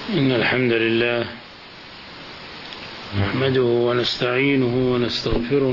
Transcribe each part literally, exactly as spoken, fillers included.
إن الحمد لله نحمده ونستعينه ونستغفره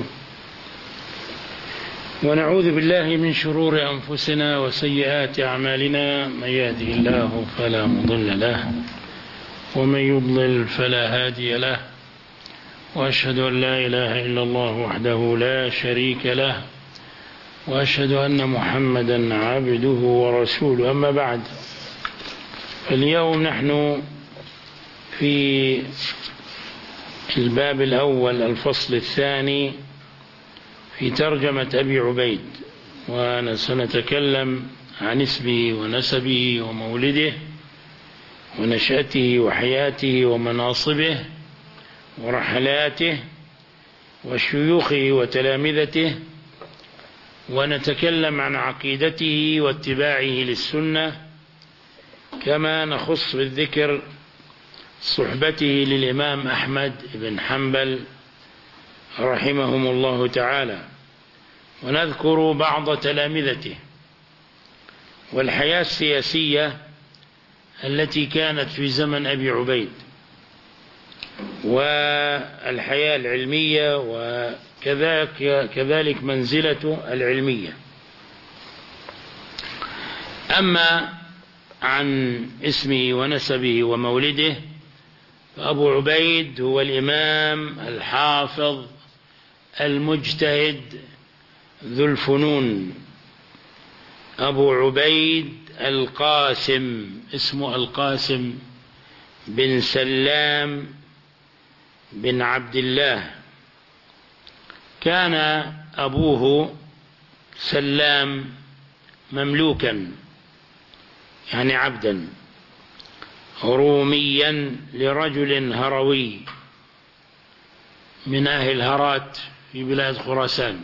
ونعوذ بالله من شرور أنفسنا وسيئات أعمالنا. من يهده الله فلا مضل له ومن يضلل فلا هادي له، وأشهد أن لا إله إلا الله وحده لا شريك له، وأشهد أن محمدا عبده ورسوله. أما بعد، اليوم نحن في الباب الأول الفصل الثاني في ترجمة أبي عبيد، وسنتكلم عن اسمه ونسبه ومولده ونشأته وحياته ومناصبه ورحلاته وشيوخه وتلامذته، ونتكلم عن عقيدته واتباعه للسنة، كما نخص بالذكر صحبته للإمام أحمد بن حنبل رحمهم الله تعالى، ونذكر بعض تلامذته والحياة السياسية التي كانت في زمن أبي عبيد، والحياة العلمية، وكذلك كذلك منزلته العلمية. أما عن اسمه ونسبه ومولده، فأبو عبيد هو الإمام الحافظ المجتهد ذو الفنون، أبو عبيد القاسم، اسمه القاسم بن سلام بن عبد الله. كان أبوه سلام مملوكا، يعني عبدا، روميا لرجل هروي من أهل هرات في بلاد خراسان،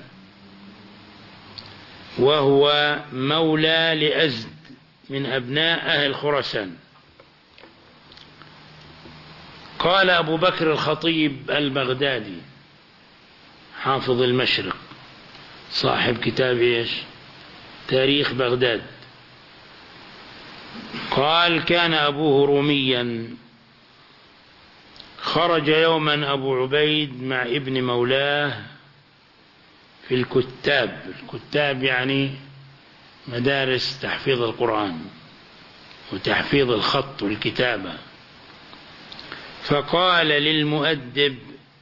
وهو مولى لأزد من أبناء أهل خراسان. قال أبو بكر الخطيب البغدادي حافظ المشرق صاحب كتاب إيش؟ تاريخ بغداد، قال: كان أبوه روميا، خرج يوما أبو عبيد مع ابن مولاه في الكتاب. الكتاب يعني مدارس تحفيظ القرآن وتحفيظ الخط والكتابة. فقال للمؤدب: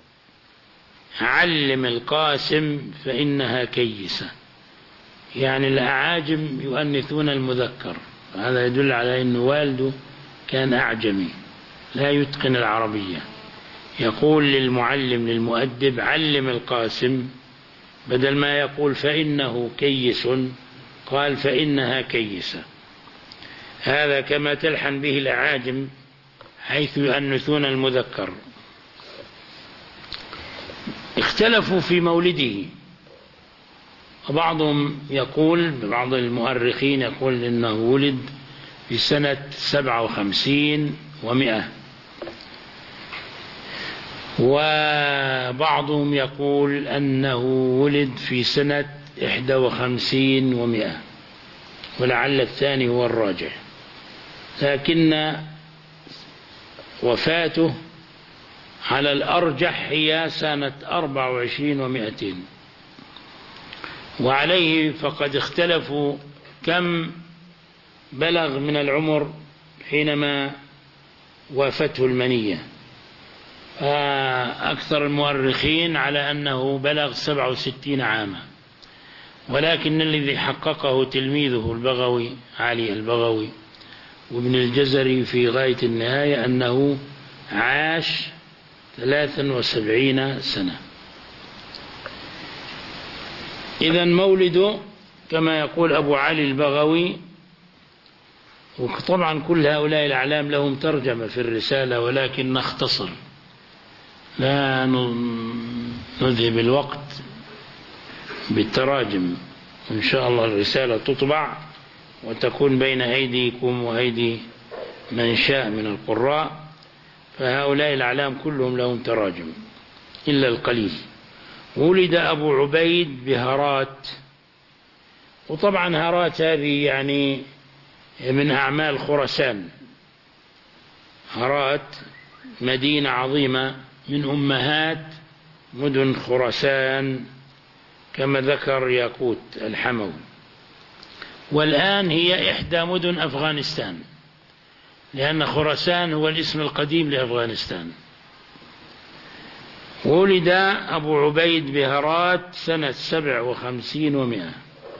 علم القاسم فإنها كيسة. يعني الأعاجم يؤنثون المذكر، هذا يدل على أن والده كان أعجمي لا يتقن العربية. يقول للمعلم للمؤدب: علم القاسم، بدل ما يقول فإنه كيس قال فإنها كيسة. هذا كما تلحن به الأعاجم حيث يؤنثون المذكر. اختلفوا في مولده، وبعضهم يقول، بعض المؤرخين يقول إنه ولد في سنة سبعة وخمسين ومئة، وبعضهم يقول أنه ولد في سنة إحدى وخمسين ومئة، ولعل الثاني هو الراجح، لكن وفاته على الأرجح هي سنة أربعة وعشرين ومئتين. وعليه فقد اختلفوا كم بلغ من العمر حينما وافته المنية. أكثر المؤرخين على أنه بلغ سبعة وستين عاما، ولكن الذي حققه تلميذه البغوي علي البغوي وابن الجزري في غاية النهاية أنه عاش ثلاثا وسبعين سنة. إذن مولده كما يقول أبو علي البغوي، وطبعا كل هؤلاء الأعلام لهم ترجمة في الرسالة، ولكن نختصر، لا نذهب الوقت بالتراجم. إن شاء الله الرسالة تطبع وتكون بين أيديكم وأيدي من شاء من القراء، فهؤلاء الأعلام كلهم لهم تراجم إلا القليل. ولد أبو عبيد بهرات، وطبعا هرات هذه يعني من أعمال خراسان، هرات مدينة عظيمة من أمهات مدن خراسان كما ذكر ياقوت الحموي، والآن هي إحدى مدن أفغانستان، لأن خراسان هو الاسم القديم لأفغانستان. ولد أبو عبيد بهرات سنة سبع وخمسين ومئة.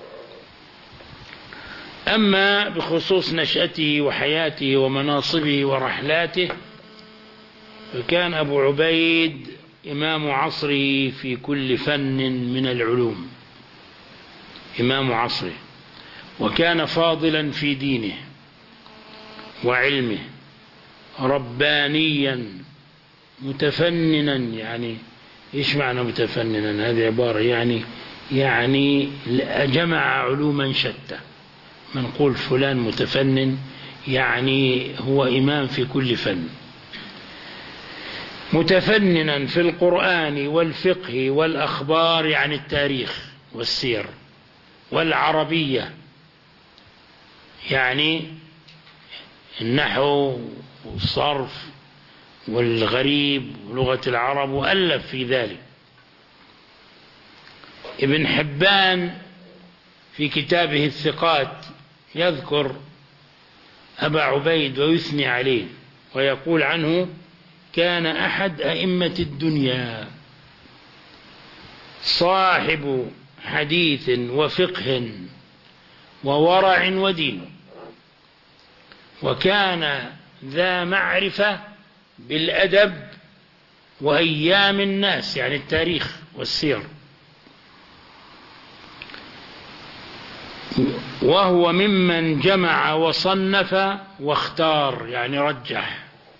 أما بخصوص نشأته وحياته ومناصبه ورحلاته، فكان أبو عبيد إمام عصره في كل فن من العلوم، إمام عصره، وكان فاضلا في دينه وعلمه، ربانيا متفننا. يعني إيش معنى متفننا؟ هذه عبارة يعني يعني جمع علوما شتى. من نقول فلان متفنن يعني هو إمام في كل فن، متفننا في القرآن والفقه والأخبار، يعني التاريخ والسير، والعربية يعني النحو والصرف والغريب ولغة العرب، وألف في ذلك. ابن حبان في كتابه الثقات يذكر أبا عبيد ويثني عليه ويقول عنه: كان أحد أئمة الدنيا، صاحب حديث وفقه وورع ودين، وكان ذا معرفة بالأدب وأيام الناس، يعني التاريخ والسير، وهو ممن جمع وصنف واختار، يعني رجح،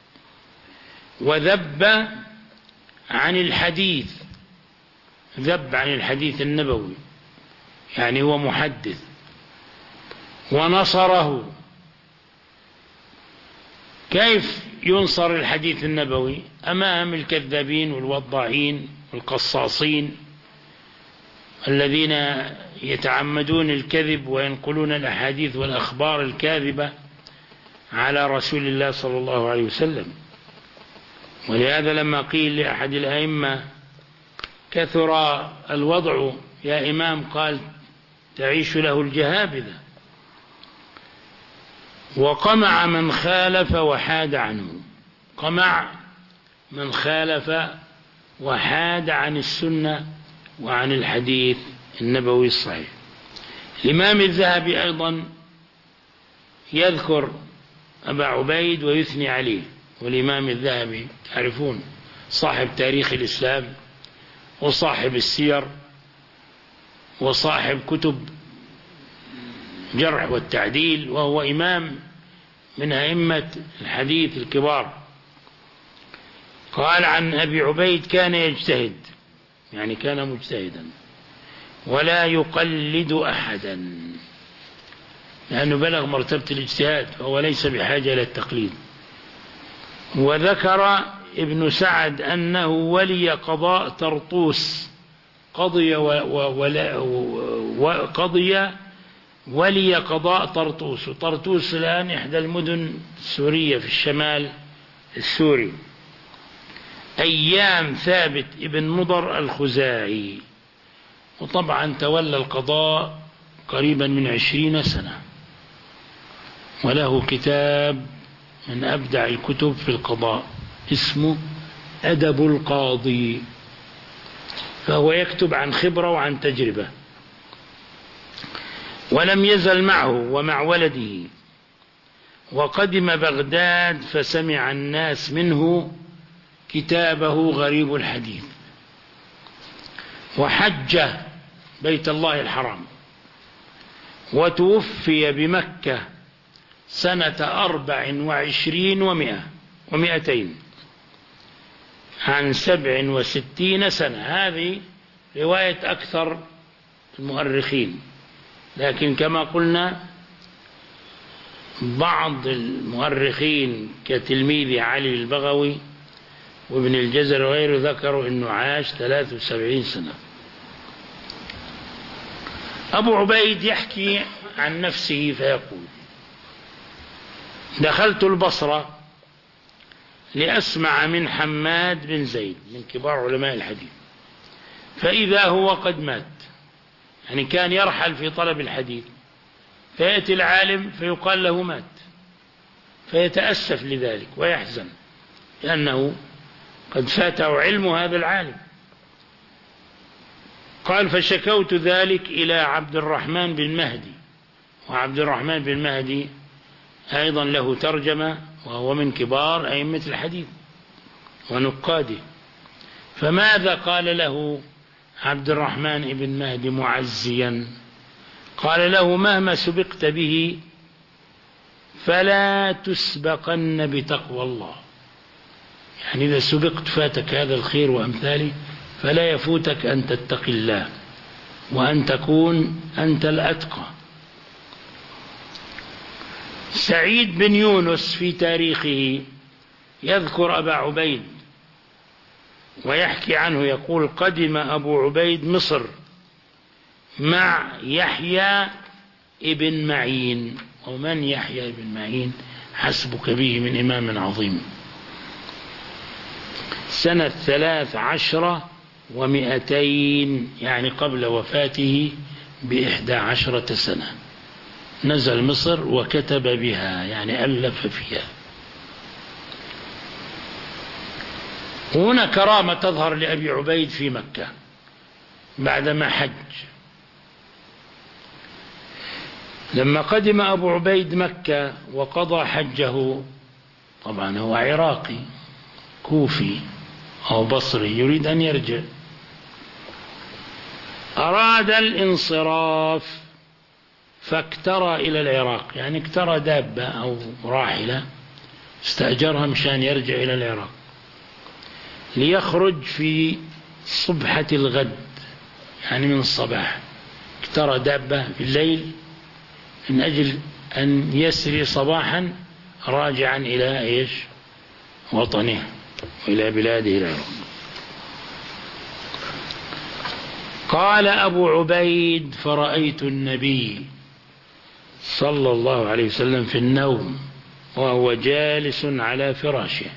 وذب عن الحديث، ذب عن الحديث النبوي، يعني هو محدث، ونصره. كيف ينصر الحديث النبوي؟ أمام الكذابين والوضاعين والقصاصين الذين يتعمدون الكذب وينقلون الأحاديث والأخبار الكاذبة على رسول الله صلى الله عليه وسلم. ولهذا لما قيل لأحد الأئمة: كثر الوضع يا إمام، قال: تعيش له الجهابذة. وقمع من خالف وحاد عنه، قمع من خالف وحاد عن السنة وعن الحديث النبوي الصحيح. الإمام الذهبي أيضا يذكر أبا عبيد ويثني عليه. والإمام الذهبي تعرفون صاحب تاريخ الإسلام وصاحب السير وصاحب كتب جرح والتعديل، وهو إمام من أئمة الحديث الكبار. قال عن أبي عبيد: كان يجتهد، يعني كان مجتهدا، ولا يقلد أحدا، لأنه بلغ مرتبة الاجتهاد، فهو ليس بحاجة إلى التقليد. وذكر ابن سعد أنه ولي قضاء طرطوس، قضي وقضي ولي قضاء طرطوس. وطرطوس الآن إحدى المدن السورية في الشمال السوري، أيام ثابت ابن مضر الخزاعي. وطبعا تولى القضاء قريبا من عشرين سنة، وله كتاب من أبدع الكتب في القضاء اسمه أدب القاضي، فهو يكتب عن خبرة وعن تجربة. ولم يزل معه ومع ولده، وقدم بغداد فسمع الناس منه كتابه غريب الحديث، وحج بيت الله الحرام، وتوفي بمكة سنة أربع وعشرين ومئة ومئتين، عن سبع وستين سنة. هذه رواية أكثر المؤرخين، لكن كما قلنا بعض المؤرخين كتلميذ علي البغوي وابن الجزر وغيره ذكروا أنه عاش ثلاث وسبعين سنة. أبو عبيد يحكي عن نفسه فيقول: دخلت البصرة لأسمع من حماد بن زيد من كبار علماء الحديث، فإذا هو قد مات، يعني كان يرحل في طلب الحديث، فيأتي العالم فيقال له مات، فيتأسف لذلك ويحزن لأنه قد فاته علم هذا العالم. قال فشكوت ذلك إلى عبد الرحمن بن مهدي، وعبد الرحمن بن مهدي أيضا له ترجمة، وهو من كبار أئمة الحديث ونقاده. فماذا قال له عبد الرحمن بن مهدي معزيا؟ قال له مهما سبقت به فلا تسبقن بتقوى الله، يعني إذا سبقت فاتك هذا الخير وأمثاله، فلا يفوتك أن تتقي الله وأن تكون أنت الأتقى. سعيد بن يونس في تاريخه يذكر أبا عبيد ويحكي عنه، يقول قدم أبو عبيد مصر مع يحيى ابن معين. ومن يحيى ابن معين؟ حسبك به من إمام عظيم. سنة ثلاث عشرة ومئتين، يعني قبل وفاته بإحدى عشرة سنة نزل مصر وكتب بها، يعني ألف فيها. هنا كرامة تظهر لأبي عبيد في مكة بعدما حج. لما قدم أبو عبيد مكة وقضى حجه، طبعا هو عراقي كوفي أو بصري يريد أن يرجع، أراد الانصراف فاكترى إلى العراق، يعني اكترى دابة أو راحلة استأجرها مشان يرجع إلى العراق، ليخرج في صبحة الغد، يعني من الصباح. اكترى دابة في الليل من أجل أن يسري صباحا راجعا إلى إيش؟ وطنه وإلى بلاده العراق. قال أبو عبيد فرأيت النبي صلى الله عليه وسلم في النوم وهو جالس على فراشه،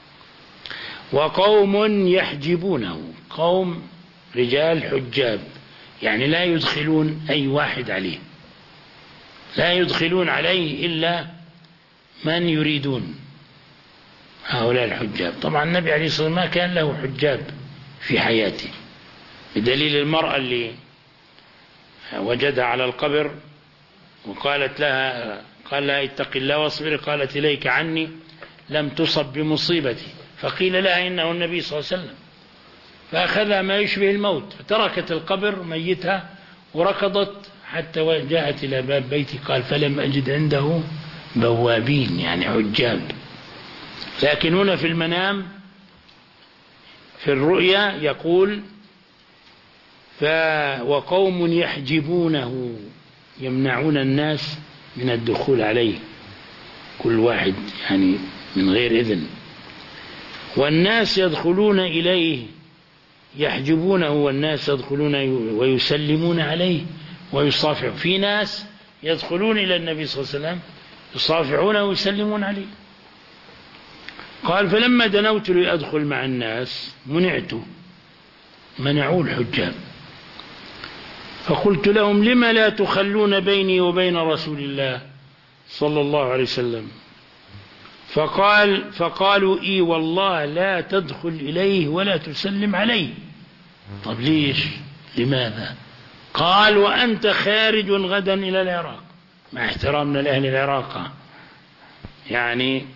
وقوم يحجبونه، قوم رجال حجاب، يعني لا يدخلون أي واحد عليه، لا يدخلون عليه إلا من يريدون، هؤلاء الحجاب. طبعا النبي عليه الصلاة والسلام ما كان له حجاب في حياته، بدليل المرأة اللي وجدها على القبر وقالت لها، قال لها اتق الله واصبري، قالت إليك عني لم تصب بمصيبتي، فقيل لها إنه النبي صلى الله عليه وسلم، فأخذها ما يشبه الموت، فتركت القبر ميتها وركضت حتى جاءت إلى باب بيتي، قال فلم أجد عنده بوابين، يعني حجاب. لكن هنا في المنام في الرؤيا يقول ف وقوم يحجبونه، يمنعون الناس من الدخول عليه، كل واحد يعني من غير إذن، والناس يدخلون إليه يحجبونه، والناس يدخلون ويسلمون عليه ويصافح. في ناس يدخلون إلى النبي صلى الله عليه وسلم يصافحونه ويسلمون عليه. قال فلما دنوت لأدخل مع الناس منعت، منعوا الحجاب، فقلت لهم لما لا تخلون بيني وبين رسول الله صلى الله عليه وسلم؟ فقال فقالوا إي والله لا تدخل إليه ولا تسلم عليه. طب ليش؟ لماذا؟ قال وأنت خارج غدا إلى العراق، مع احترامنا لأهل العراق، يعني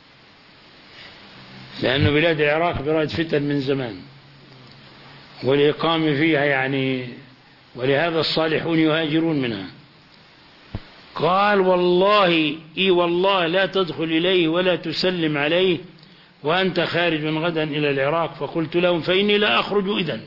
لأن بلاد العراق بلاد فتن من زمان والإقامة فيها يعني، ولهذا الصالحون يهاجرون منها. قال والله إي والله لا تدخل إليه ولا تسلم عليه وأنت خارج غدا إلى العراق. فقلت لهم فإني لا أخرج إذن،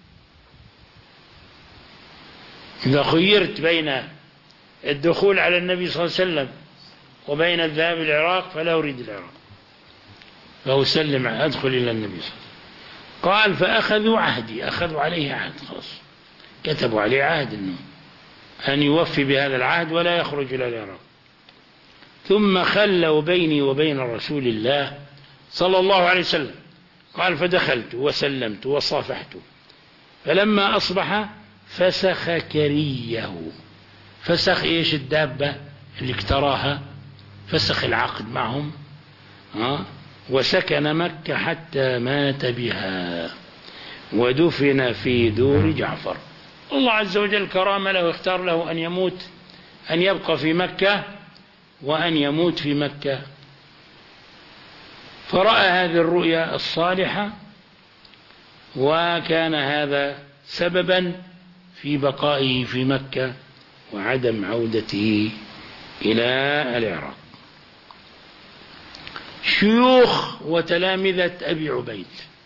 إذا خيرت بين الدخول على النبي صلى الله عليه وسلم وبين الذهاب إلى العراق فلا أريد العراق، فأسلم أدخل إلى النبي صلى الله عليه وسلم. قال فأخذوا عهدي، أخذوا عليه عهد، خلاص كتبوا عليه عهد إنه أن يوفي بهذا العهد ولا يخرج إلى العراق. ثم خلوا بيني وبين رسول الله صلى الله عليه وسلم. قال فدخلت وسلمت وصافحت، فلما أصبح فسخ كريه. فسخ إيش؟ الدابة اللي اكتراها، فسخ العقد معهم، ها، وسكن مكة حتى مات بها ودفن في دور جعفر. الله عز وجل كرامة له، اختار له أن يموت، أن يبقى في مكة وأن يموت في مكة. فرأى هذه الرؤيا الصالحة، وكان هذا سببا في بقائه في مكة وعدم عودته إلى العراق. شيوخ وتلامذة أبي عبيد.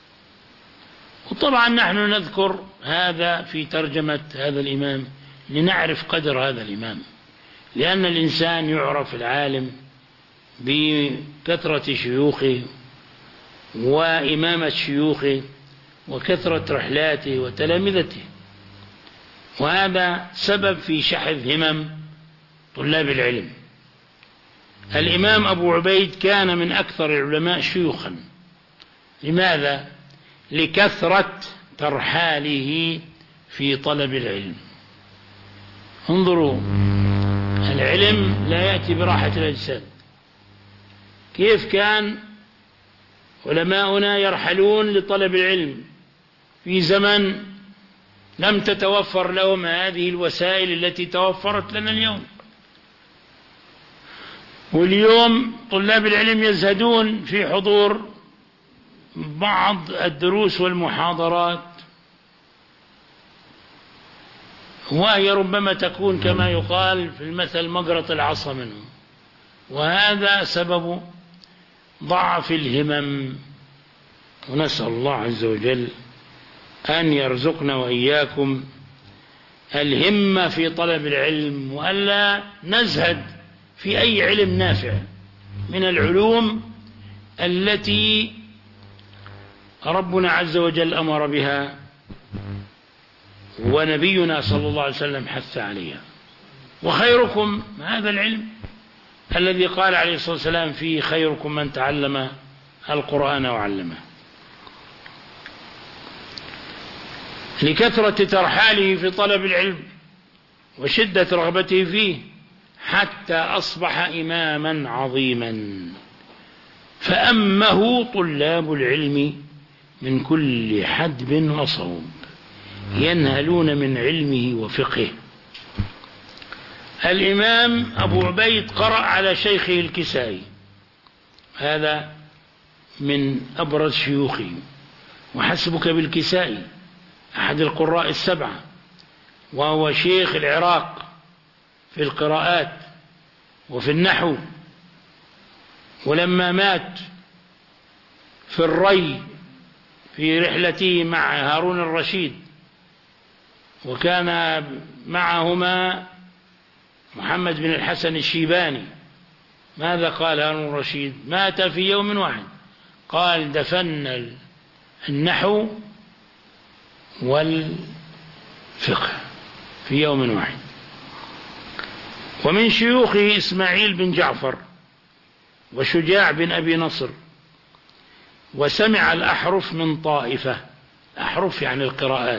وطبعا نحن نذكر هذا في ترجمة هذا الإمام لنعرف قدر هذا الإمام، لأن الإنسان يعرف العالم بكثرة شيوخه وإمامة شيوخه وكثرة رحلاته وتلامذته، وهذا سبب في شحذ همم طلاب العلم. الإمام أبو عبيد كان من أكثر العلماء شيوخا. لماذا؟ لكثرة ترحاله في طلب العلم. انظروا، العلم لا يأتي براحة الأجساد. كيف كان علماؤنا يرحلون لطلب العلم في زمن لم تتوفر لهم هذه الوسائل التي توفرت لنا اليوم. واليوم طلاب العلم يزهدون في حضور بعض الدروس والمحاضرات، وهي ربما تكون كما يقال في المثل مقرط العصا منهم، وهذا سبب ضعف الهمم. ونسأل الله عز وجل أن يرزقنا وإياكم الهمة في طلب العلم، وألا نزهد في أي علم نافع من العلوم التي ربنا عز وجل أمر بها ونبينا صلى الله عليه وسلم حث عليها. وخيركم هذا العلم الذي قال عليه الصلاة والسلام فيه خيركم من تعلم القرآن وعلمه. لكثرة ترحاله في طلب العلم وشدة رغبته فيه حتى أصبح إماما عظيما، فأمه طلاب العلم من كل حدب وصوب ينهلون من علمه وفقهه. الإمام أبو عبيد قرأ على شيخه الكسائي، هذا من أبرز شيوخه، وحسبك بالكسائي أحد القراء السبعة، وهو شيخ العراق في القراءات وفي النحو. ولما مات في الري في رحلته مع هارون الرشيد، وكان معهما محمد بن الحسن الشيباني، ماذا قال هارون الرشيد؟ مات في يوم واحد، قال دفن النحو والفقه في يوم واحد. ومن شيوخه إسماعيل بن جعفر وشجاع بن أبي نصر. وسمع الأحرف من طائفة، أحرف يعني القراءات.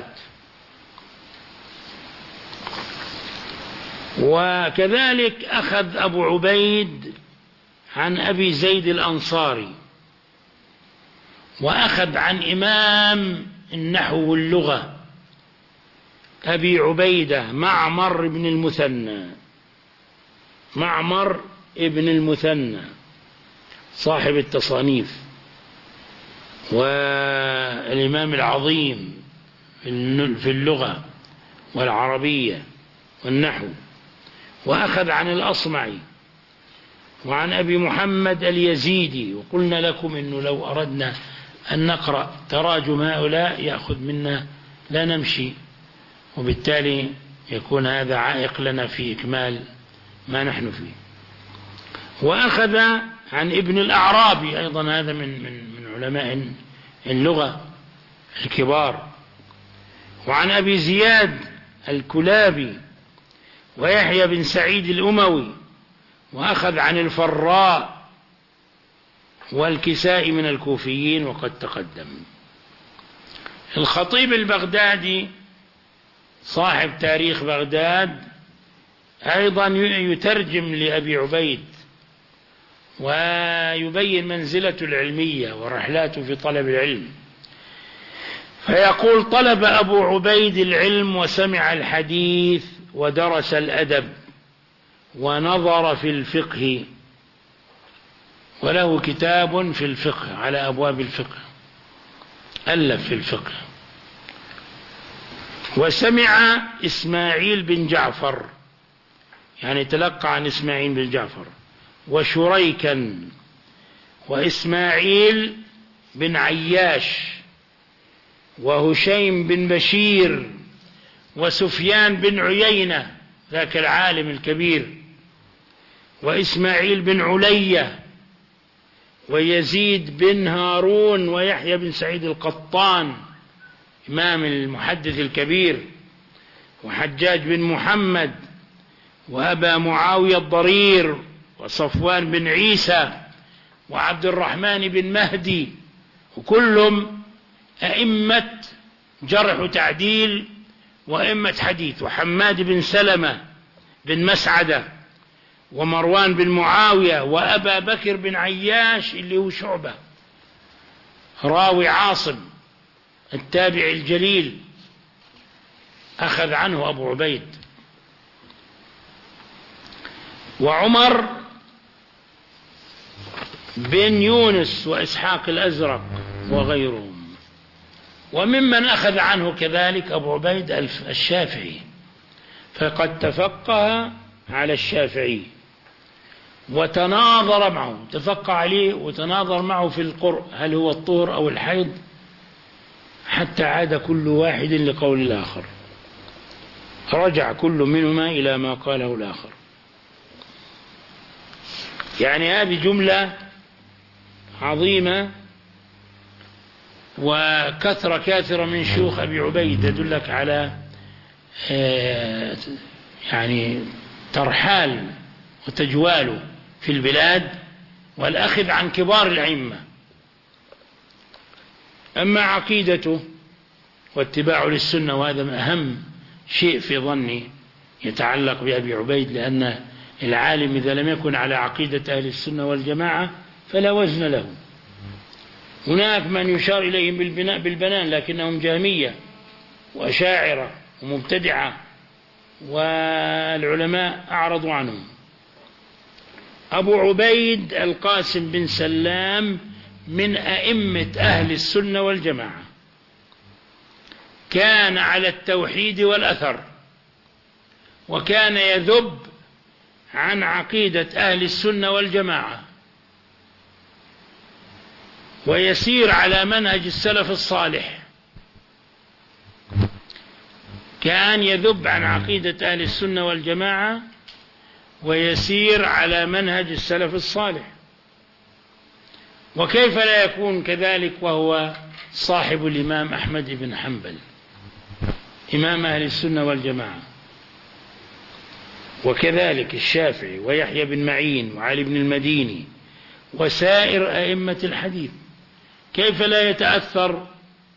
وكذلك أخذ أبو عبيد عن أبي زيد الأنصاري، وأخذ عن إمام النحو واللغة أبي عبيدة معمر بن المثنى، معمر ابن المثنى صاحب التصانيف والإمام العظيم في اللغة والعربية والنحو. وأخذ عن الأصمعي وعن أبي محمد اليزيدي. وقلنا لكم إنه لو أردنا أن نقرأ تراجم هؤلاء يأخذ منا لا نمشي، وبالتالي يكون هذا عائق لنا في إكمال ما نحن فيه. وأخذ عن ابن الأعرابي أيضا، هذا من من من علماء اللغة الكبار. وعن أبي زياد الكلابي ويحيى بن سعيد الأموي. وأخذ عن الفراء والكسائي من الكوفيين وقد تقدم. الخطيب البغدادي صاحب تاريخ بغداد أيضا يترجم لأبي عبيد ويبين منزلته العلمية ورحلاته في طلب العلم، فيقول: طلب أبو عبيد العلم وسمع الحديث ودرس الأدب ونظر في الفقه، وله كتاب في الفقه على أبواب الفقه، ألف في الفقه. وسمع إسماعيل بن جعفر، يعني تلقى عن إسماعيل بن جعفر، وشريكا، وإسماعيل بن عياش، وهشيم بن بشير، وسفيان بن عيينة ذاك العالم الكبير، وإسماعيل بن علية، ويزيد بن هارون، ويحيى بن سعيد القطان إمام المحدث الكبير، وحجاج بن محمد، وأبا معاوية الضرير، وصفوان بن عيسى، وعبد الرحمن بن مهدي، وكلهم أئمة جرح وتعديل وأئمة حديث، وحماد بن سلمة بن مسعدة، ومروان بن معاوية، وأبا بكر بن عياش اللي هو شعبة راوي عاصم التابع الجليل أخذ عنه أبو عبيد، وعمر بن يونس، وإسحاق الأزرق، وغيرهم. وممن أخذ عنه كذلك أبو عبيد الشافعي، فقد تفقه على الشافعي وتناظر معه، تفقه عليه وتناظر معه في القرء، هل هو الطهر أو الحيض، حتى عاد كل واحد لقول الآخر، رجع كل منهما إلى ما قاله الآخر. يعني هذه جملة عظيمة وكثرة كاثرة من شيوخ أبي عبيد يدلك على يعني ترحال وتجواله في البلاد والأخذ عن كبار الأئمة. أما عقيدته واتباعه للسنة، وهذا أهم شيء في ظني يتعلق بأبي عبيد، لأن العالم إذا لم يكن على عقيدة أهل السنة والجماعة فلا وزن له. هناك من يشار إليهم بالبناء بالبنان لكنهم جهمية وأشاعرة ومبتدعة، والعلماء أعرضوا عنهم. أبو عبيد القاسم بن سلام من أئمة أهل السنة والجماعة، كان على التوحيد والأثر، وكان يذب عن عقيدة أهل السنة والجماعة، ويسير على منهج السلف الصالح. كان يذب عن عقيدة أهل السنة والجماعة ويسير على منهج السلف الصالح. وكيف لا يكون كذلك وهو صاحب الإمام أحمد بن حنبل إمام أهل السنة والجماعة، وكذلك الشافعي ويحيى بن معين وعلي بن المديني وسائر أئمة الحديث. كيف لا يتأثر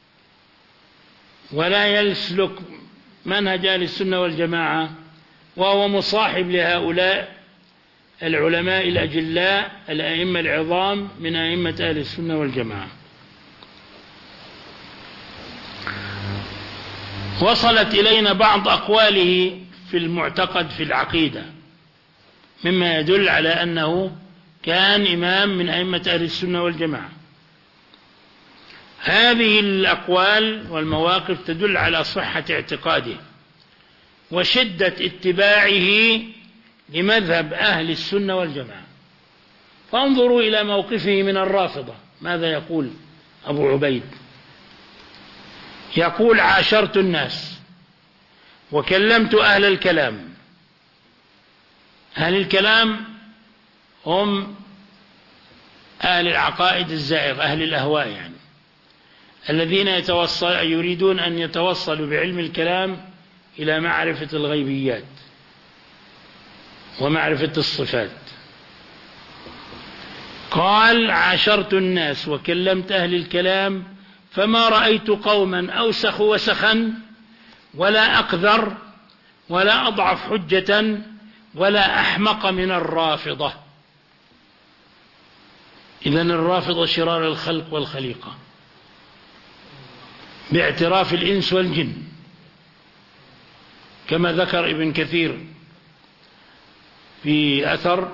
ولا يسلك منهج أهل السنة والجماعة وهو مصاحب لهؤلاء العلماء الأجلاء الأئمة العظام من أئمة أهل السنة والجماعة. وصلت إلينا بعض أقواله في المعتقد في العقيدة مما يدل على أنه كان إمام من أئمة أهل السنة والجماعة. هذه الأقوال والمواقف تدل على صحة اعتقاده وشدة اتباعه لمذهب أهل السنة والجماعة. فانظروا إلى موقفه من الرافضة، ماذا يقول أبو عبيد؟ يقول: عاشرت الناس وكلمت أهل الكلام. أهل الكلام هم أهل العقائد الزائغة، أهل الأهواء، يعني الذين يتوصل يريدون أن يتوصلوا بعلم الكلام إلى معرفة الغيبيات ومعرفة الصفات. قال عاشرت الناس وكلمت أهل الكلام فما رأيت قوما أوسخ وسخا ولا أقذر ولا أضعف حجة ولا أحمق من الرافضة. إذن الرافضة شرار الخلق والخليقة باعتراف الإنس والجن، كما ذكر ابن كثير في أثر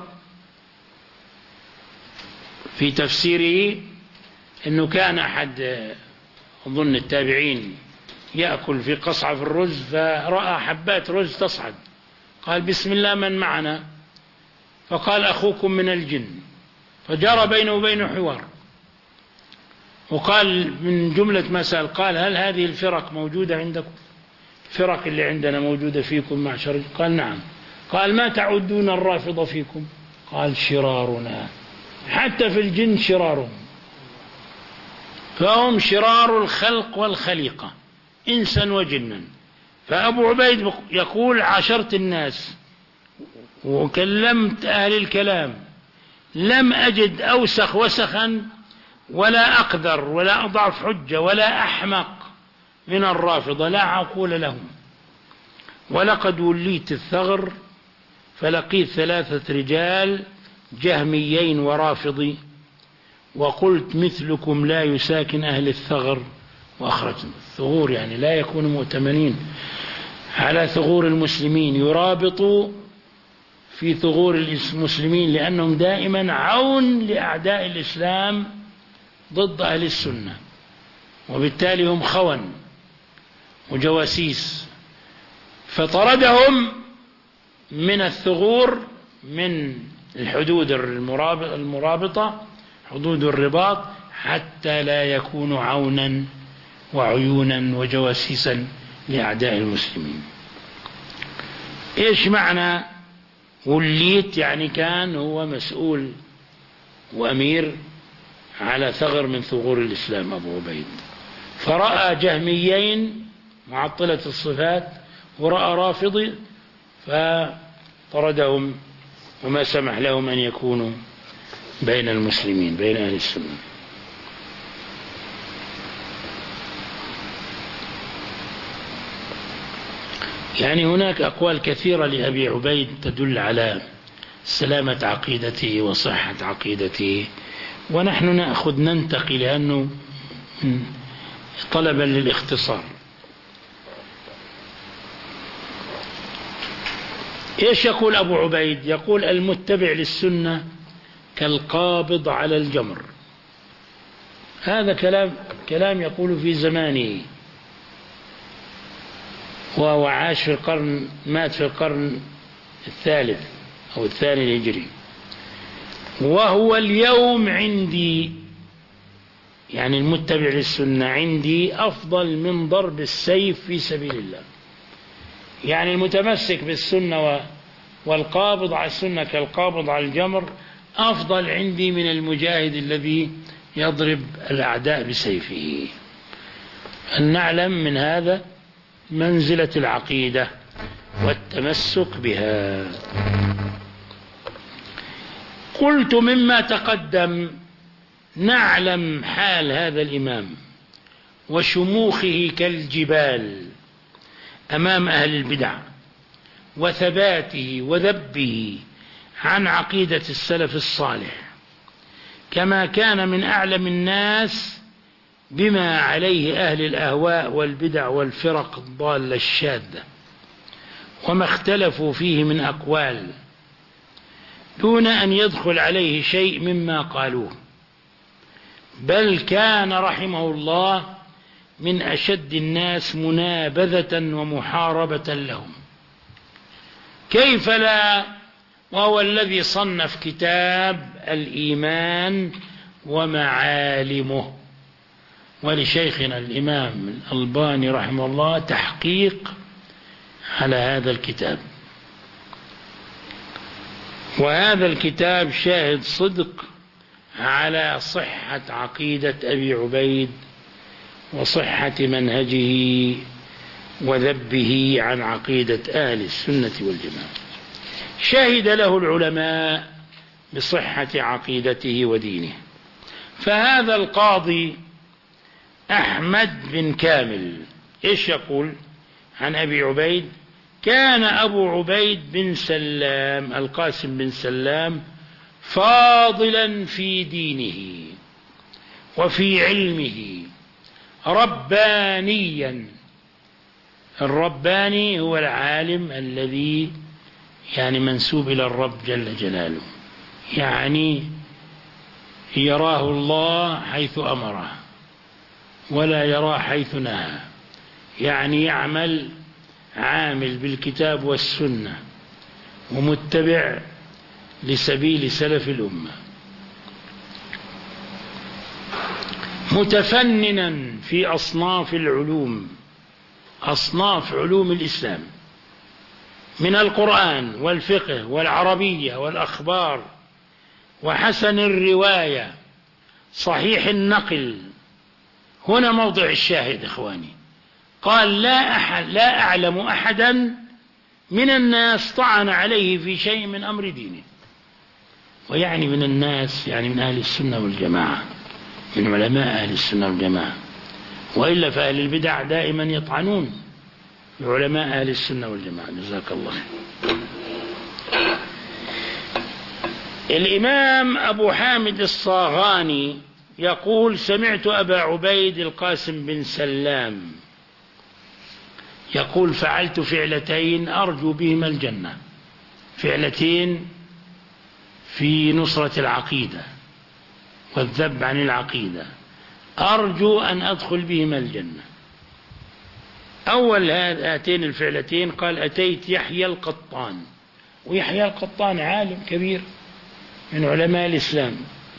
في تفسيره أنه كان أحد أظن التابعين يأكل في قصعة في الرز فرأى حبات رز تصعد، قال بسم الله من معنا؟ فقال أخوكم من الجن، فجرى بينه وبينه حوار، وقال من جملة ما سأل قال هل هذه الفرق موجودة عندكم؟ الفرق اللي عندنا موجودة فيكم معشر؟ قال نعم. قال ما تعدون الرافضة فيكم؟ قال شرارنا، حتى في الجن شرارهم، فهم شرار الخلق والخليقة إنسا وجنا. فأبو عبيد يقول عاشرت الناس وكلمت أهل الكلام لم أجد أوسخ وسخا ولا أقدر ولا أضعف حجة ولا أحمق من الرافضة، لا عقول لهم. ولقد وليت الثغر فلقيت ثلاثة رجال جهميين ورافضي وقلت مثلكم لا يساكن أهل الثغر وأخرجنا الثغور، يعني لا يكونوا مؤتمنين على ثغور المسلمين، يرابطوا في ثغور المسلمين لأنهم دائما عون لأعداء الإسلام ضد أهل السنة، وبالتالي هم خون وجواسيس. فطردهم من الثغور من الحدود المرابطة حدود الرباط حتى لا يكونوا عونا وعيونا وجواسيسا لأعداء المسلمين. إيش معنى وليت؟ يعني كان هو مسؤول وأمير على ثغر من ثغور الإسلام أبو عبيد، فرأى جهميين معطلة الصفات ورأى رافضي فطردهم وما سمح لهم أن يكونوا بين المسلمين بين أهل السنة. يعني هناك أقوال كثيرة لأبي عبيد تدل على سلامة عقيدته وصحة عقيدته، ونحن نأخذ ننتقي لأنه طلبا للاختصار. إيش يقول أبو عبيد؟ يقول المتبع للسنة كالقابض على الجمر. هذا كلام كلام يقول في زمانه، وهو عاش في القرن مات في القرن الثالث أو الثاني الهجري، وهو اليوم عندي يعني المتبع للسنة عندي أفضل من ضرب السيف في سبيل الله. يعني المتمسك بالسنة والقابض على السنة كالقابض على الجمر أفضل عندي من المجاهد الذي يضرب الأعداء بسيفه. أن نعلم من هذا منزلة العقيدة والتمسك بها. قلت مما تقدم نعلم حال هذا الإمام وشموخه كالجبال أمام أهل البدع وثباته وذبه عن عقيدة السلف الصالح، كما كان من أعلم الناس بما عليه أهل الأهواء والبدع والفرق الضالة الشاذة وما اختلفوا فيه من أقوال، دون أن يدخل عليه شيء مما قالوه، بل كان رحمه الله من أشد الناس منابذة ومحاربة لهم. كيف لا وهو الذي صنف كتاب الإيمان ومعالمه، ولشيخنا الإمام الألباني رحمه الله تحقيق على هذا الكتاب، وهذا الكتاب شاهد صدق على صحة عقيدة أبي عبيد وصحة منهجه وذبه عن عقيدة أهل السنة والجماعة. شهد له العلماء بصحة عقيدته ودينه. فهذا القاضي أحمد بن كامل إيش يقول عن أبي عبيد؟ كان أبو عبيد بن سلام القاسم بن سلام فاضلا في دينه وفي علمه ربانيا. الرباني هو العالم الذي يعني منسوب إلى الرب جل جلاله، يعني يراه الله حيث أمره ولا يراه حيث نهى، يعني يعمل عامل بالكتاب والسنة ومتبع لسبيل سلف الأمة، متفننا في أصناف العلوم، أصناف علوم الإسلام، من القرآن والفقه والعربية والأخبار وحسن الرواية صحيح النقل. هنا موضع الشاهد إخواني. قال لا أحد لا أعلم أحدا من الناس طعن عليه في شيء من أمر دينه. ويعني من الناس يعني من أهل السنة والجماعة، من علماء أهل السنة والجماعة، وإلا فأهل البدع دائما يطعنون بعلماء أهل السنة والجماعة. جزاك الله خير. الإمام أبو حامد الصاغاني يقول سمعت أبا عبيد القاسم بن سلام يقول فعلت فعلتين أرجو بهما الجنة، فعلتين في نصرة العقيدة والذب عن العقيدة، أرجو أن أدخل بهما الجنة. أول هاتين الفعلتين قال أتيت يحيى القطان، ويحيى القطان عالم كبير من علماء الإسلام،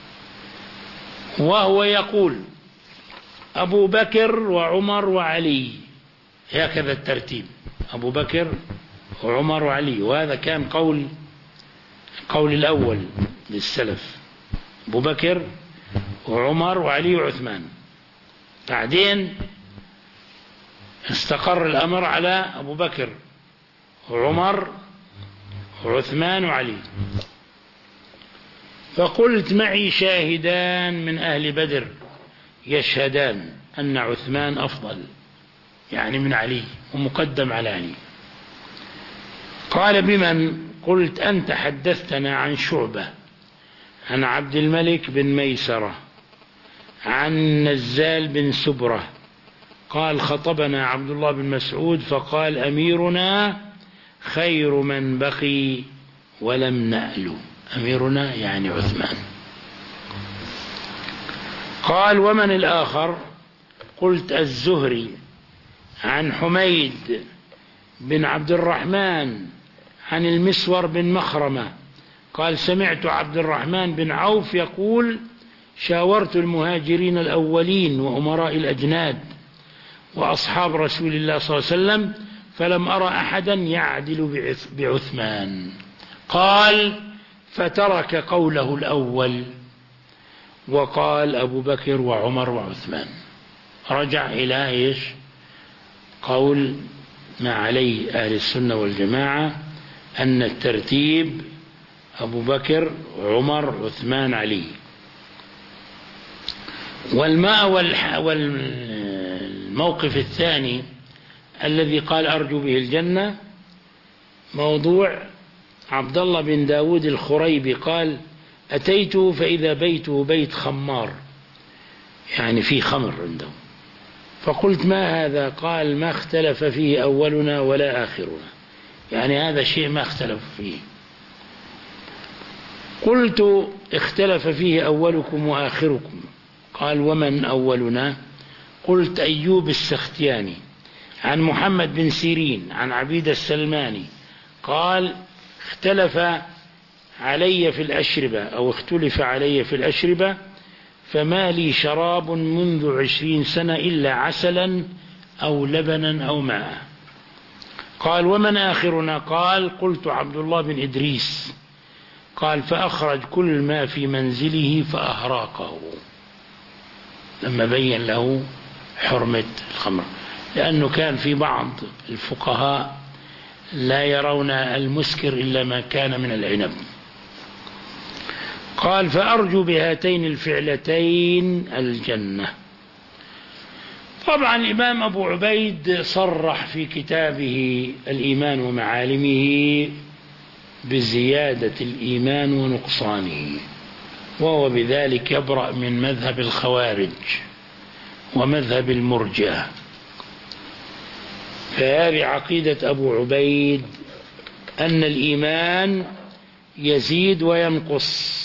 وهو يقول أبو بكر وعمر وعلي، هكذا الترتيب، أبو بكر وعمر وعلي، وهذا كان قول القول الأول للسلف، أبو بكر وعمر وعلي وعثمان. بعدين استقر الأمر على أبو بكر وعمر وعثمان وعلي. فقلت معي شاهدان من أهل بدر يشهدان أن عثمان أفضل، يعني من علي ومقدم على علي. قال بمن؟ قلت أنت حدثتنا عن شعبة عن عبد الملك بن ميسرة عن نزال بن سبرة قال خطبنا عبد الله بن مسعود فقال أميرنا خير من بقي ولم نأل. أميرنا يعني عثمان. قال ومن الآخر؟ قلت الزهري عن حميد بن عبد الرحمن عن المسور بن مخرمة قال سمعت عبد الرحمن بن عوف يقول شاورت المهاجرين الأولين وأمراء الأجناد وأصحاب رسول الله صلى الله عليه وسلم فلم أرى أحدا يعدل بعثمان. قال فترك قوله الأول وقال أبو بكر وعمر وعثمان، رجع إلى إيش؟ قول ما عليه أهل السنة والجماعة أن الترتيب أبو بكر عمر عثمان علي. والماء والموقف الثاني الذي قال أرجو به الجنة موضوع عبد الله بن داود الخريبي قال أتيته فإذا بيته بيت خمار، يعني في خمر عنده، فقلت ما هذا؟ قال ما اختلف فيه أولنا ولا آخرنا، يعني هذا شيء ما اختلف فيه. قلت اختلف فيه أولكم وآخركم. قال ومن أولنا؟ قلت أيوب السختياني عن محمد بن سيرين عن عبيد السلماني قال اختلف علي في الأشربة أو اختلف علي في الأشربة فما لي شراب منذ عشرين سنة إلا عسلا أو لبنا أو ماء. قال ومن آخرنا؟ قال قلت عبد الله بن إدريس. قال فأخرج كل ما في منزله فأهراقه، لما بين له حرمة الخمر، لأنه كان في بعض الفقهاء لا يرون المسكر إلا ما كان من العنب. قال فأرجو بهاتين الفعلتين الجنة. طبعا الإمام أبو عبيد صرح في كتابه الإيمان ومعالمه بزيادة الإيمان ونقصانه، وهو بذلك يبرأ من مذهب الخوارج ومذهب المرجئة. فهذه عقيدة أبو عبيد أن الإيمان يزيد وينقص،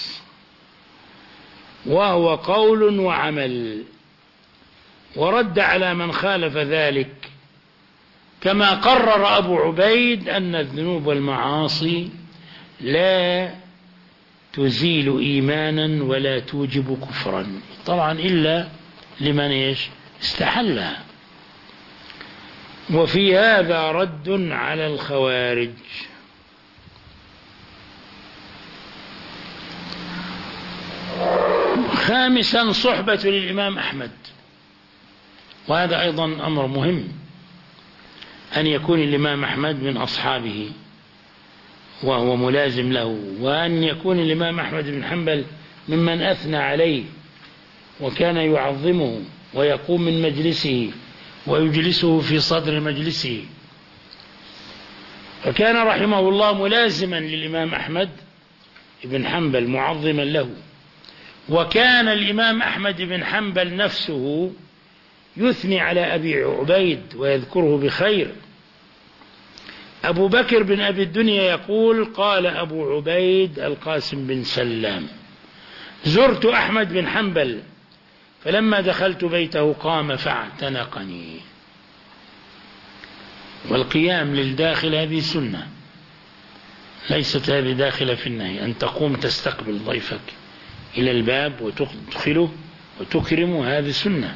وهو قول وعمل، ورد على من خالف ذلك، كما قرر أبو عبيد أن الذنوب والمعاصي لا تزيل إيمانا ولا توجب كفرا، طبعا إلا لمن إيش استحلها. وفي هذا رد على الخوارج. خامسا صحبة للإمام أحمد، وهذا أيضا أمر مهم، أن يكون الإمام أحمد من أصحابه وهو ملازم له، وأن يكون الإمام أحمد بن حنبل ممن أثنى عليه وكان يعظمه ويقوم من مجلسه ويجلسه في صدر مجلسه. فكان رحمه الله ملازما للإمام أحمد بن حنبل معظما له. وكان الإمام أحمد بن حنبل نفسه يثني على أبي عبيد ويذكره بخير. أبو بكر بن أبي الدنيا يقول قال أبو عبيد القاسم بن سلام زرت أحمد بن حنبل فلما دخلت بيته قام فاعتنقني. والقيام للداخل هذه سنة، ليست هذه داخلة في النهي، أن تقوم تستقبل ضيفك إلى الباب وتدخله وتكرمه، هذه سنة.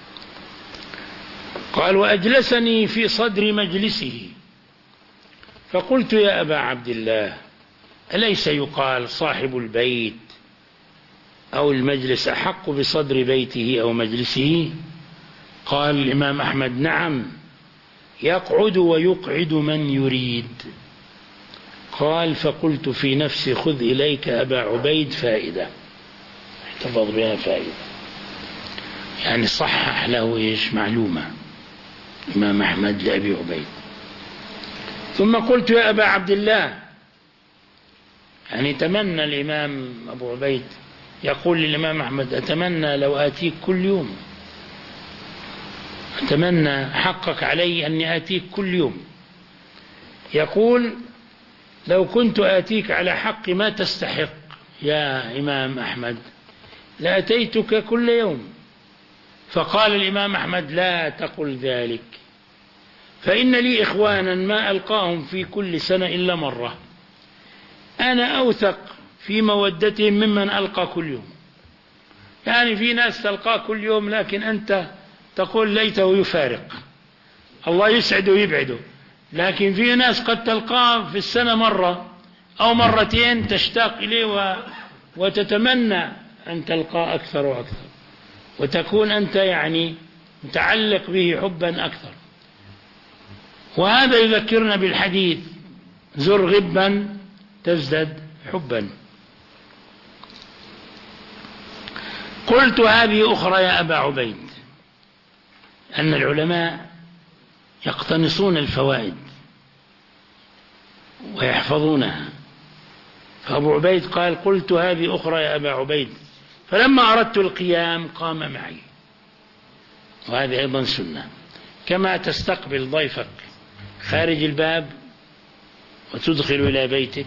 قال وأجلسني في صدر مجلسه فقلت يا أبا عبد الله أليس يقال صاحب البيت أو المجلس أحق بصدر بيته أو مجلسه؟ قال الإمام أحمد نعم، يقعد ويقعد من يريد. قال فقلت في نفسي خذ إليك أبا عبيد فائدة، احتفظ بها فائدة، يعني صحح له إيش معلومة الإمام أحمد لأبي عبيد. ثم قلت يا أبا عبد الله، يعني تمنى الإمام أبو عبيد يقول للإمام أحمد أتمنى لو آتيك كل يوم، أتمنى حقك علي أني آتيك كل يوم. يقول لو كنت آتيك على حق ما تستحق يا إمام أحمد لأتيتك كل يوم. فقال الإمام أحمد لا تقل ذلك، فإن لي إخوانا ما ألقاهم في كل سنة إلا مرة، أنا أوثق في مودتهم ممن ألقى كل يوم. يعني في ناس تلقاه كل يوم لكن أنت تقول ليته يفارق، الله يسعده ويبعده، لكن في ناس قد تلقاه في السنة مرة أو مرتين تشتاق إليه و... وتتمنى أن تلقاه أكثر وأكثر، وتكون أنت يعني متعلق به حبا أكثر. وهذا يذكرنا بالحديث زر غبا تزدد حبا. قلت هذه أخرى يا أبا عبيد، أن العلماء يقتنصون الفوائد ويحفظونها. فأبو عبيد قال قلت هذه أخرى يا أبا عبيد فلما أردت القيام قام معي. وهذه أيضا سنة، كما تستقبل ضيفك خارج الباب وتدخل إلى بيتك،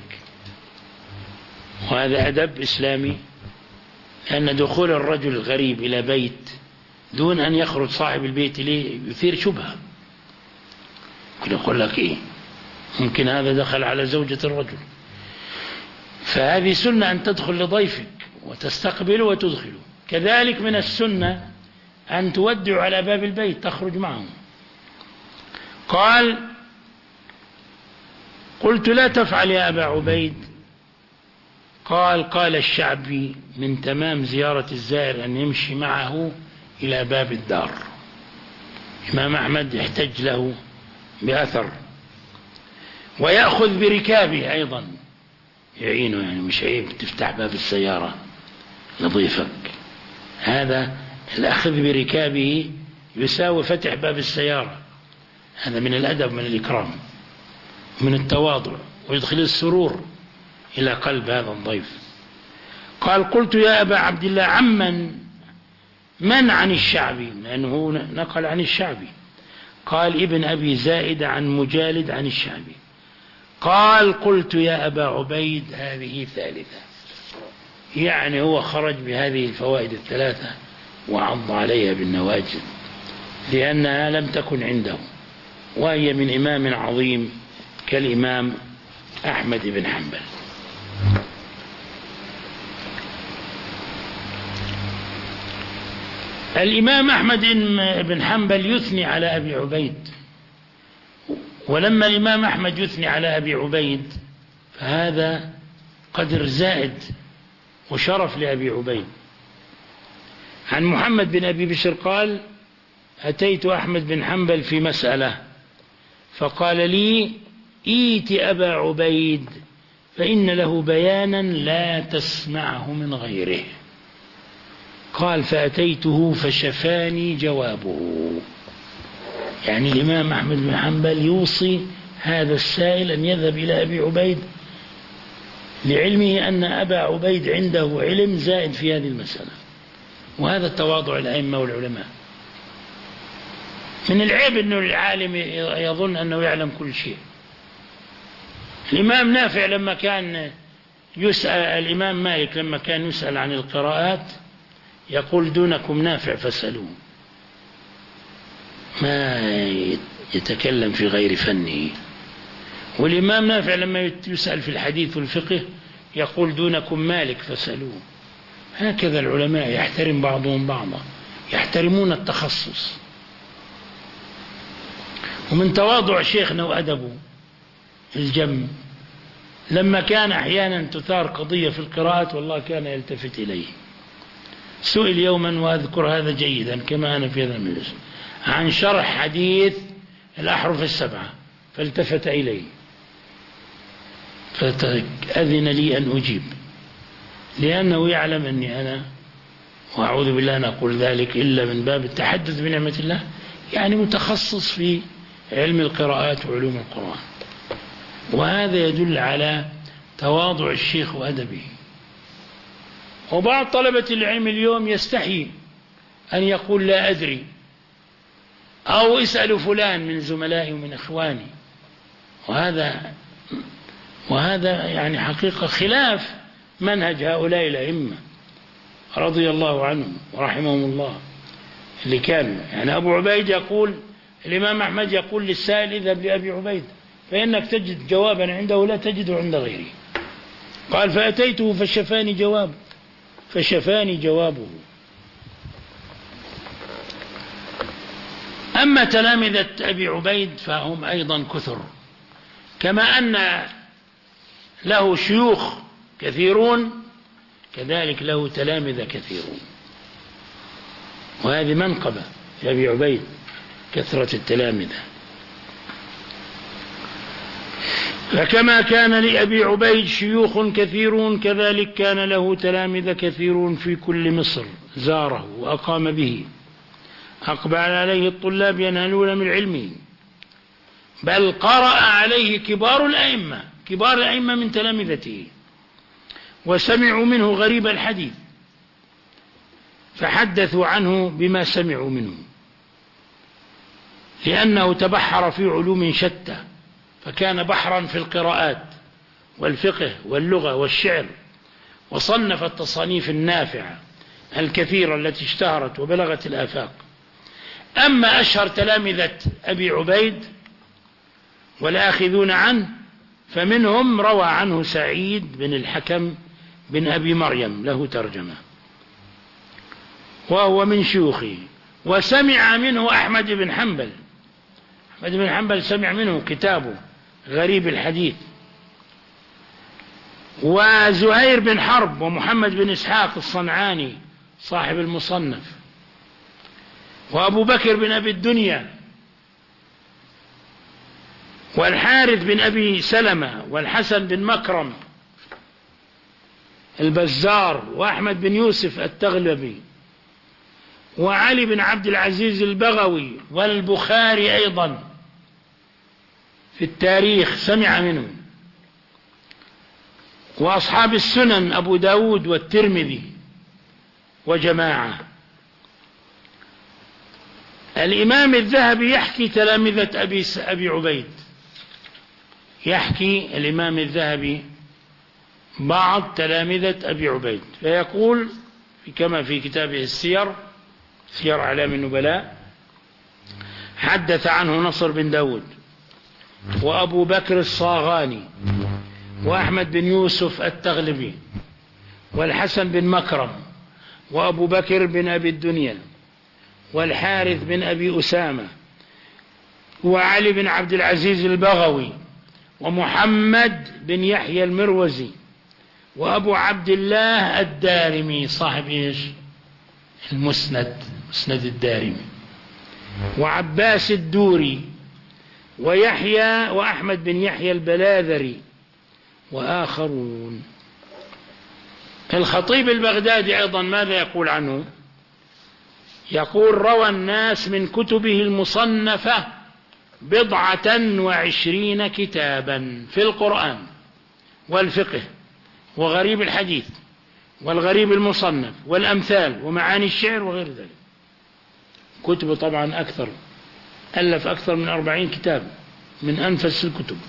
وهذا أدب إسلامي، لأن دخول الرجل الغريب إلى بيت دون أن يخرج صاحب البيت إليه يثير شبهة. ممكن يقول لك إيه، ممكن هذا دخل على زوجة الرجل. فهذه سنة أن تدخل لضيفك وتستقبله وتدخله. كذلك من السنة أن تودع على باب البيت تخرج معه. قال قلت لا تفعل يا أبا عبيد. قال قال الشعبي من تمام زيارة الزائر أن يمشي معه إلى باب الدار. إمام أحمد يحتج له بأثر، ويأخذ بركابه أيضا يعينه، يعني مش عيب تفتح باب السيارة لضيفك. هذا الأخذ بركابه يساوي فتح باب السيارة. هذا من الأدب، من الإكرام، من التواضع، ويدخل السرور إلى قلب هذا الضيف. قال: قلت يا أبا عبد الله عمن من عن الشعبي، لأنه نقل عن الشعبي. قال: ابن أبي زائد عن مجالد عن الشعبي. قال: قلت يا أبا عبيد هذه ثالثة. يعني هو خرج بهذه الفوائد الثلاثة وعض عليها بالنواجذ، لأنها لم تكن عنده، وهي من إمام عظيم كالإمام أحمد بن حنبل. الإمام أحمد بن حنبل يثني على أبي عبيد، ولما الإمام أحمد يثني على أبي عبيد فهذا قدر زائد وشرف لأبي عبيد. عن محمد بن أبي بشر قال: أتيت أحمد بن حنبل في مسألة فقال لي: إيت أبا عبيد فإن له بيانا لا تسمعه من غيره. قال: فأتيته فشفاني جوابه. يعني الإمام أحمد بن حنبل يوصي هذا السائل أن يذهب إلى أبي عبيد، لعلمه أن أبا عبيد عنده علم زائد في هذه المسألة. وهذا التواضع الأئمة والعلماء. من العيب أنه العالم يظن أنه يعلم كل شيء. الإمام نافع لما كان يسأل، الإمام مالك لما كان يسأل عن القراءات يقول: دونكم نافع فاسألوه. ما يتكلم في غير فنه. والإمام نافع لما يسأل في الحديث والفقه يقول: دونكم مالك فاسألوه. هكذا العلماء يحترم بعضهم بعضا، يحترمون التخصص. ومن تواضع شيخنا وأدبه الجم، لما كان أحيانا تثار قضية في القراءات والله كان يلتفت إليه. سئل يوما، وأذكر هذا جيدا كما أنا في هذا المجلس، عن شرح حديث الأحرف السبعة، فالتفت إليه فأذن لي أن أجيب، لأنه يعلم أني أنا، وأعوذ بالله أن أقول ذلك إلا من باب التحدث بنعمة الله، يعني متخصص في علم القراءات وعلوم القرآن. وهذا يدل على تواضع الشيخ وأدبه. وبعض طلبة العلم اليوم يستحي أن يقول: لا أدري، أو اسألوا فلان من زملائي ومن إخواني. وهذا وهذا يعني حقيقة خلاف منهج هؤلاء الأئمة رضي الله عنهم ورحمهم الله، اللي كانوا يعني أبو عبيد يقول، الإمام أحمد يقول للسائل: اذهب لأبي عبيد فإنك تجد جوابا عنده لا تجده عند غيره. قال: فأتيته فشفاني جواب فشفاني جوابه. أما تلامذة أبي عبيد فهم أيضا كثر، كما أن له شيوخ كثيرون كذلك له تلامذة كثيرون. وهذه منقبة لأبي عبيد، كثرة التلامذة. فكما كان لأبي عبيد شيوخ كثيرون كذلك كان له تلامذة كثيرون في كل مصر زاره وأقام به. أقبل عليه الطلاب ينهلون من علمه، بل قرأ عليه كبار الأئمة كبار الأئمة من تلامذته، وسمعوا منه غريب الحديث فحدثوا عنه بما سمعوا منه، لأنه تبحر في علوم شتى، فكان بحرا في القراءات والفقه واللغة والشعر، وصنف التصانيف النافعة الكثيرة التي اشتهرت وبلغت الآفاق. أما أشهر تلامذة أبي عبيد والآخذون عنه فمنهم روى عنه سعيد بن الحكم بن أبي مريم، له ترجمة وهو من شيوخه، وسمع منه أحمد بن حنبل. أحمد بن حنبل سمع منه كتابه غريب الحديث، وزهير بن حرب، ومحمد بن إسحاق الصنعاني صاحب المصنف، وأبو بكر بن أبي الدنيا، والحارث بن أبي سلمة، والحسن بن مكرم، البزار وأحمد بن يوسف التغلبي وعلي بن عبد العزيز البغوي والبخاري أيضا في التاريخ سمع منه، وأصحاب السنن أبو داود والترمذي وجماعة. الإمام الذهبي يحكي تلامذة أبي, أبي عبيد، يحكي الإمام الذهبي بعض تلامذة أبي عبيد، فيقول كما في كتابه السير، سير أعلام النبلاء: حدث عنه نصر بن داود وأبو بكر الصاغاني وأحمد بن يوسف التغلبي والحسن بن مكرم وأبو بكر بن أبي الدنيا والحارث بن أبي أسامة وعلي بن عبد العزيز البغوي ومحمد بن يحيى المروزي وأبو عبد الله الدارمي صاحب إيش؟ المسند، مسند الدارمي، وعباس الدوري ويحيى وأحمد بن يحيى البلاذري وآخرون. الخطيب البغدادي أيضا ماذا يقول عنه؟ يقول: روى الناس من كتبه المصنفة بضعة وعشرين كتابا في القرآن والفقه وغريب الحديث والغريب المصنف والأمثال ومعاني الشعر وغير ذلك. كتب طبعا أكثر، ألف أكثر من أربعين كتاب من أنفس الكتب.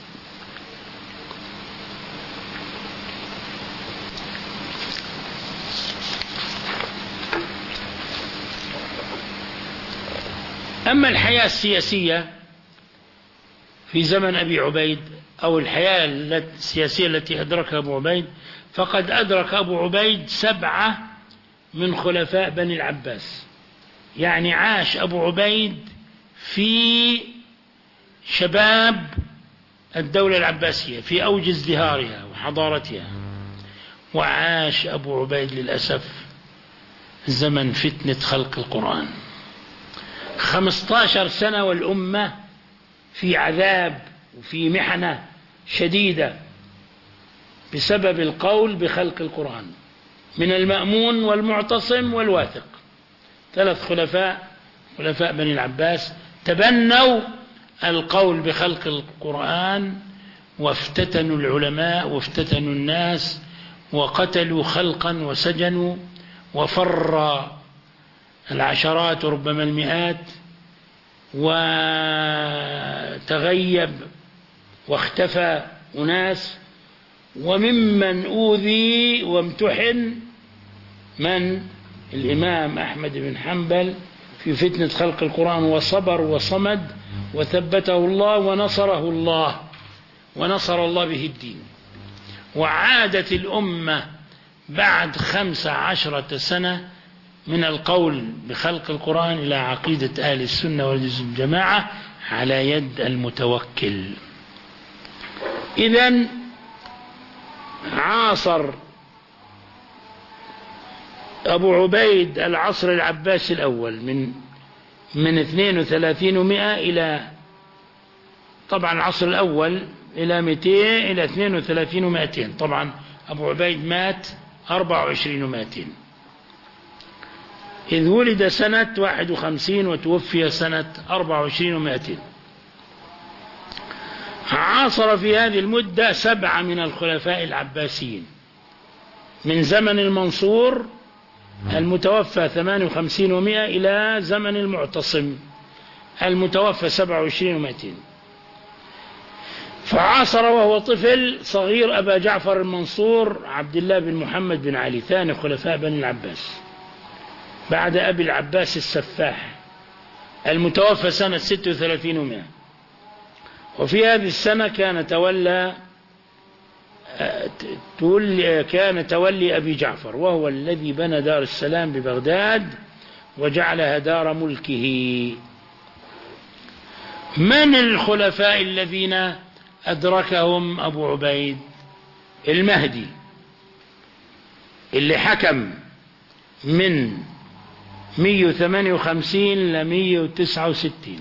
أما الحياة السياسية في زمن أبي عبيد أو الحياة السياسية التي أدركها أبو عبيد، فقد أدرك أبو عبيد سبعة من خلفاء بني العباس، يعني عاش أبو عبيد في شباب الدولة العباسية في أوج ازدهارها وحضارتها، وعاش أبو عبيد للأسف زمن فتنة خلق القرآن، خمسة عشر سنة والأمة في عذاب وفي محنة شديدة بسبب القول بخلق القرآن من المأمون والمعتصم والواثق. ثلاث خلفاء خلفاء بني العباس تبنوا القول بخلق القرآن، وافتتنوا العلماء وافتتنوا الناس وقتلوا خلقا وسجنوا، وفر العشرات وربما المئات، وتغيب واختفى أناس، وممن أوذي وامتحن من الإمام أحمد بن حنبل في فتنة خلق القرآن، وصبر وصمد وثبته الله ونصره الله ونصر الله به الدين. وعادت الأمة بعد خمس عشرة سنة من القول بخلق القرآن إلى عقيدة أهل السنة والجماعة على يد المتوكل. إذن عاصر أبو عبيد العصر العباسي الأول من من اثنين وثلاثين ومئة إلى طبعا العصر الأول إلى مئتين إلى اثنين وثلاثين ومئتين. طبعا أبو عبيد مات أربعة وعشرين ومئتين، إذ ولد سنة واحد وخمسين وتوفي سنة أربعة وعشرين ومئتين. عاصر في هذه المدة سبعة من الخلفاء العباسيين، من زمن المنصور المتوفى ثمانية وخمسين ومئة إلى زمن المعتصم المتوفى سبعة وعشرين ومئتين. فعاصر وهو طفل صغير أبا جعفر المنصور عبد الله بن محمد بن علي ثاني خلفاء بني العباس بعد أبي العباس السفاح المتوفى سنة ستة وثلاثين ومئة. وفي هذه السنة كان تولى كان تولي أبي جعفر، وهو الذي بنى دار السلام ببغداد وجعلها دار ملكه. من الخلفاء الذين أدركهم أبو عبيد؟ المهدي اللي حكم من مئة وثمانية وخمسين ل مئة وتسعة وستين،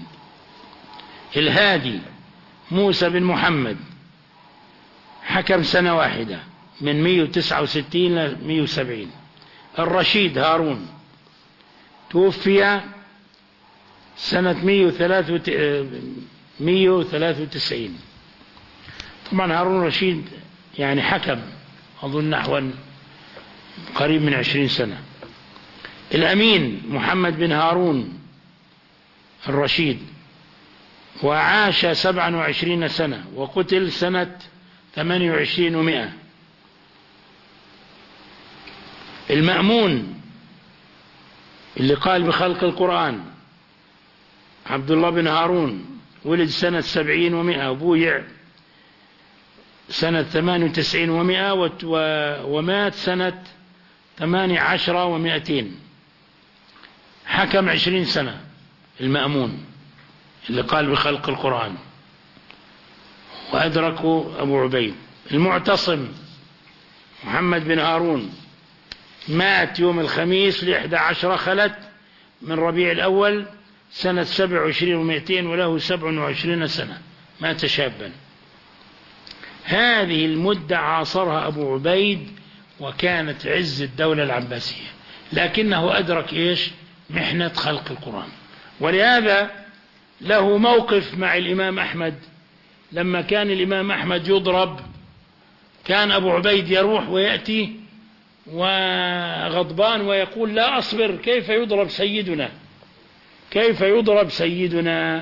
الهادي موسى بن محمد حكم سنة واحدة من مئة وتسعة وستين إلى مئة وسبعين. الرشيد هارون توفي سنة مئة وثلاثة وتسعين. طبعا هارون الرشيد يعني حكم أظن نحو قريب من عشرين سنة. الأمين محمد بن هارون الرشيد وعاش سبعا وعشرين سنة وقتل سنة ثمانية وعشرين ومئة. المأمون اللي قال بخلق القرآن عبد الله بن هارون ولد سنة سبعين ومئة وبويع سنة ثمان وتسعين ومئة ومات سنة ثمان عشر ومئتين. حكم عشرين سنة المأمون اللي قال بخلق القرآن وأدركه أبو عبيد. المعتصم محمد بن هارون مات يوم الخميس لإحدى عشر خلت من ربيع الأول سنة سبع وعشرين ومئتين وله سبع وعشرين سنة، مات شابا. هذه المدة عاصرها أبو عبيد وكانت عز الدولة العباسية، لكنه أدرك إيش؟ محنة خلق القرآن. ولهذا له موقف مع الإمام أحمد لما كان الإمام أحمد يضرب، كان أبو عبيد يروح ويأتي وغضبان ويقول لا أصبر، كيف يضرب سيدنا، كيف يضرب سيدنا.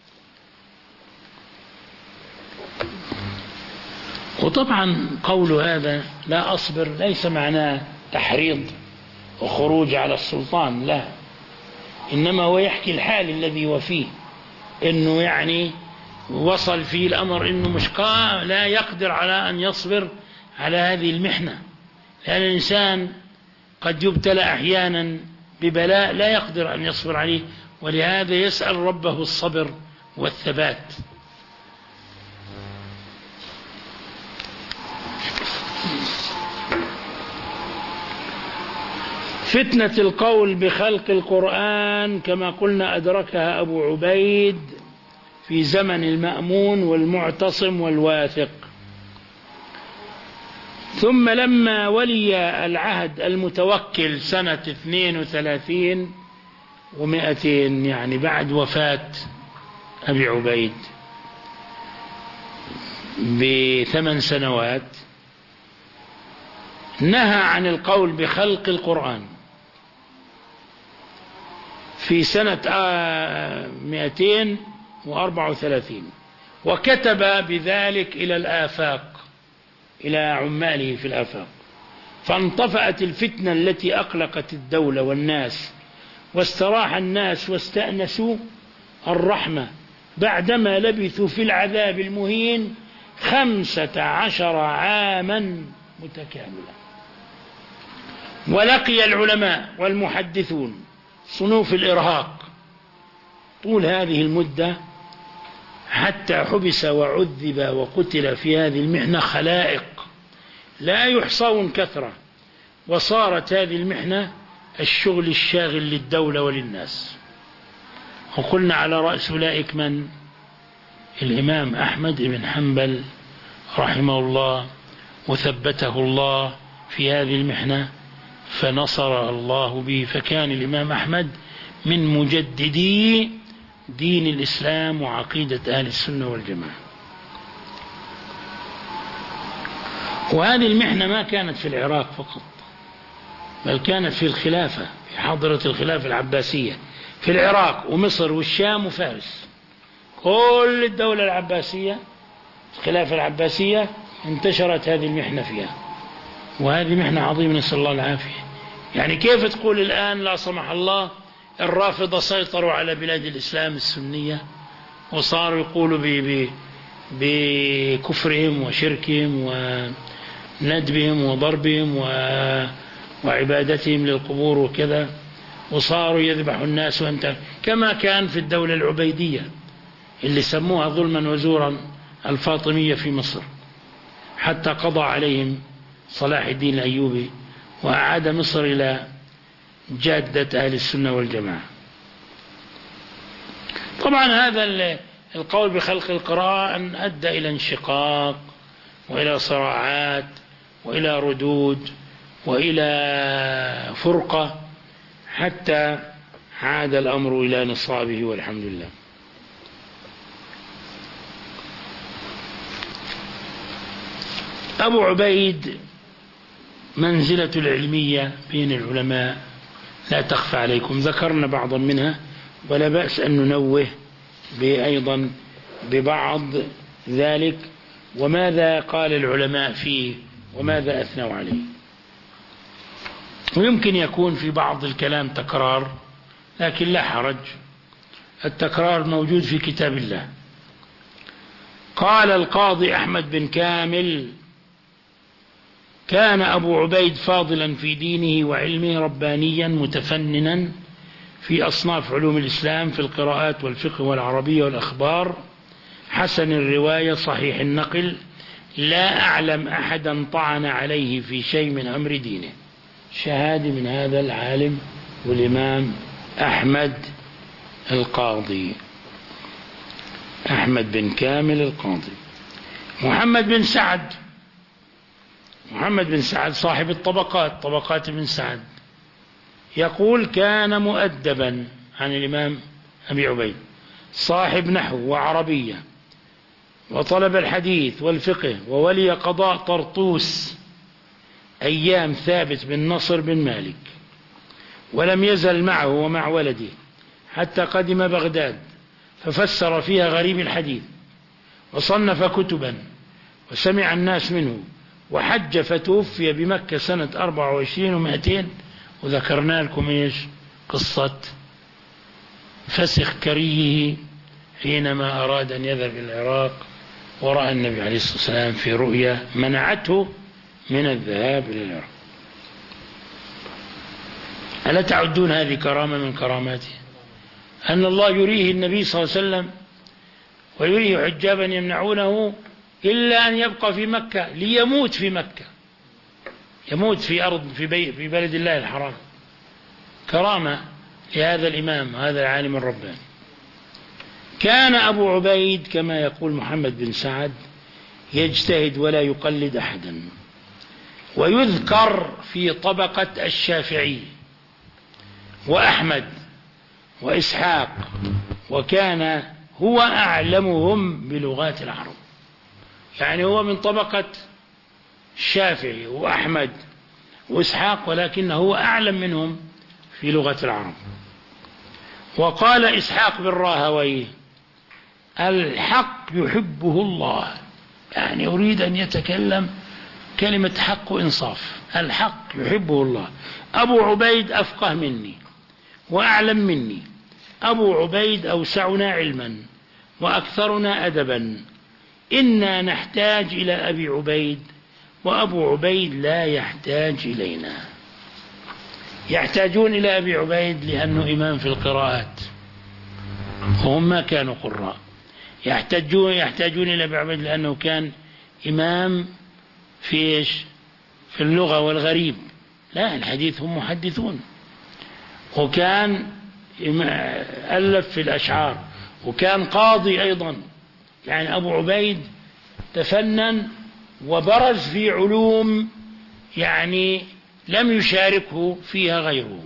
وطبعا قول هذا لا أصبر ليس معناه تحريض وخروج على السلطان، لا، إنما هو يحكي الحال الذي هو فيه، إنه يعني وصل فيه الأمر إنه مش لا يقدر على أن يصبر على هذه المحنة، لأن الإنسان قد يبتلى أحيانا ببلاء لا يقدر أن يصبر عليه، ولهذا يسأل ربه الصبر والثبات. فتنة القول بخلق القرآن كما قلنا أدركها أبو عبيد في زمن المأمون والمعتصم والواثق. ثم لما ولي العهد المتوكل سنة اثنين وثلاثين ومائتين، يعني بعد وفاة أبي عبيد بثمان سنوات، نهى عن القول بخلق القرآن في سنة مائتين وأربعة وثلاثين، وكتب بذلك إلى الآفاق، إلى عماله في الآفاق، فانطفأت الفتنة التي أقلقت الدولة والناس، واستراح الناس واستأنسوا الرحمة بعدما لبثوا في العذاب المهين خمسة عشر عاما متكاملة. ولقي العلماء والمحدثون صنوف الإرهاق طول هذه المدة، حتى حبس وعذب وقتل في هذه المحنة خلائق لا يحصون كثرة، وصارت هذه المحنة الشغل الشاغل للدولة وللناس. وقلنا على رأس أولئك من؟ الإمام أحمد بن حنبل رحمه الله، وثبته الله في هذه المحنة فنصر الله به، فكان الإمام أحمد من مجددي دين الإسلام وعقيدة أهل السنة والجماعة. وهذه المحنة ما كانت في العراق فقط، بل كانت في الخلافة، في حضرة الخلافة العباسية في العراق ومصر والشام وفارس. كل الدولة العباسية الخلافة العباسية انتشرت هذه المحنة فيها، وهذه محنة عظيمة نسأل الله العافية. يعني كيف تقول الآن لا سمح الله الرافضة سيطروا على بلاد الإسلام السنية وصاروا يقولوا بكفرهم وشركهم وندبهم وضربهم وعبادتهم للقبور وكذا، وصاروا يذبحوا الناس وانت كما كان في الدولة العبيدية اللي سموها ظلما وزورا الفاطمية في مصر، حتى قضى عليهم صلاح الدين الأيوبي وأعاد مصر إلى جادة أهل السنة والجماعة. طبعا هذا القول بخلق القرآن أدى إلى انشقاق وإلى صراعات وإلى ردود وإلى فرقة حتى عاد الأمر إلى نصابه والحمد لله. أبو عبيد منزلة العلمية بين العلماء لا تخفى عليكم، ذكرنا بعضا منها ولا بأس أن ننوه أيضا ببعض ذلك وماذا قال العلماء فيه وماذا أثنوا عليه. ويمكن يكون في بعض الكلام تكرار، لكن لا حرج، التكرار موجود في كتاب الله. قال القاضي أحمد بن كامل: كان أبو عبيد فاضلا في دينه وعلمه، ربانيا متفننا في أصناف علوم الإسلام، في القراءات والفقه والعربية والأخبار، حسن الرواية، صحيح النقل، لا أعلم أحدا طعن عليه في شيء من أمر دينه. شهادة من هذا العالم والإمام أحمد القاضي، أحمد بن كامل القاضي. محمد بن سعد، محمد بن سعد صاحب الطبقات، طبقات بن سعد، يقول: كان مؤدبا، عن الإمام أبي عبيد، صاحب نحو وعربية وطلب الحديث والفقه، وولي قضاء طرطوس أيام ثابت بن نصر بن مالك، ولم يزل معه ومع ولده حتى قدم بغداد، ففسر فيها غريب الحديث، وصنف كتبا وسمع الناس منه، وحج فتوفي بمكة سنة أربعة وعشرين ومائتين. وذكرنا لكم إيش قصة فسخ كريه حينما أراد أن يذهب إلى العراق، ورأى النبي عليه الصلاة والسلام في رؤيا منعته من الذهاب إلى العراق. ألا تعدون هذه كرامة من كراماته؟ أن الله يريه النبي صلى الله عليه وسلم ويريه حجابا يمنعونه إلا أن يبقى في مكة ليموت في مكة، يموت في أرض في, بي في بلد الله الحرام. كرامة لهذا الإمام، هذا العالم الرباني. كان أبو عبيد كما يقول محمد بن سعد يجتهد ولا يقلد أحدا، ويذكر في طبقة الشافعي وأحمد وإسحاق، وكان هو أعلمهم بلغات العرب. يعني هو من طبقة الشافعي وأحمد وإسحاق، ولكنه هو أعلم منهم في لغة العرب. وقال إسحاق بن راهويه: الحق يحبه الله، يعني يريد أن يتكلم كلمة حق وإنصاف. الحق يحبه الله. أبو عبيد أفقه مني وأعلم مني، أبو عبيد أوسعنا علما وأكثرنا أدبا، إنا نحتاج إلى أبي عبيد وأبو عبيد لا يحتاج إلينا. يحتاجون إلى أبي عبيد لأنه إمام في القراءات وهم ما كانوا قراء، يحتاجون يحتاجون إلى أبي عبيد لأنه كان إمام في إيش؟ في اللغة والغريب. لا، الحديث هم محدثون. وكان ألف في الأشعار، وكان قاضي أيضا. يعني أبو عبيد تفنن وبرز في علوم يعني لم يشاركه فيها غيره.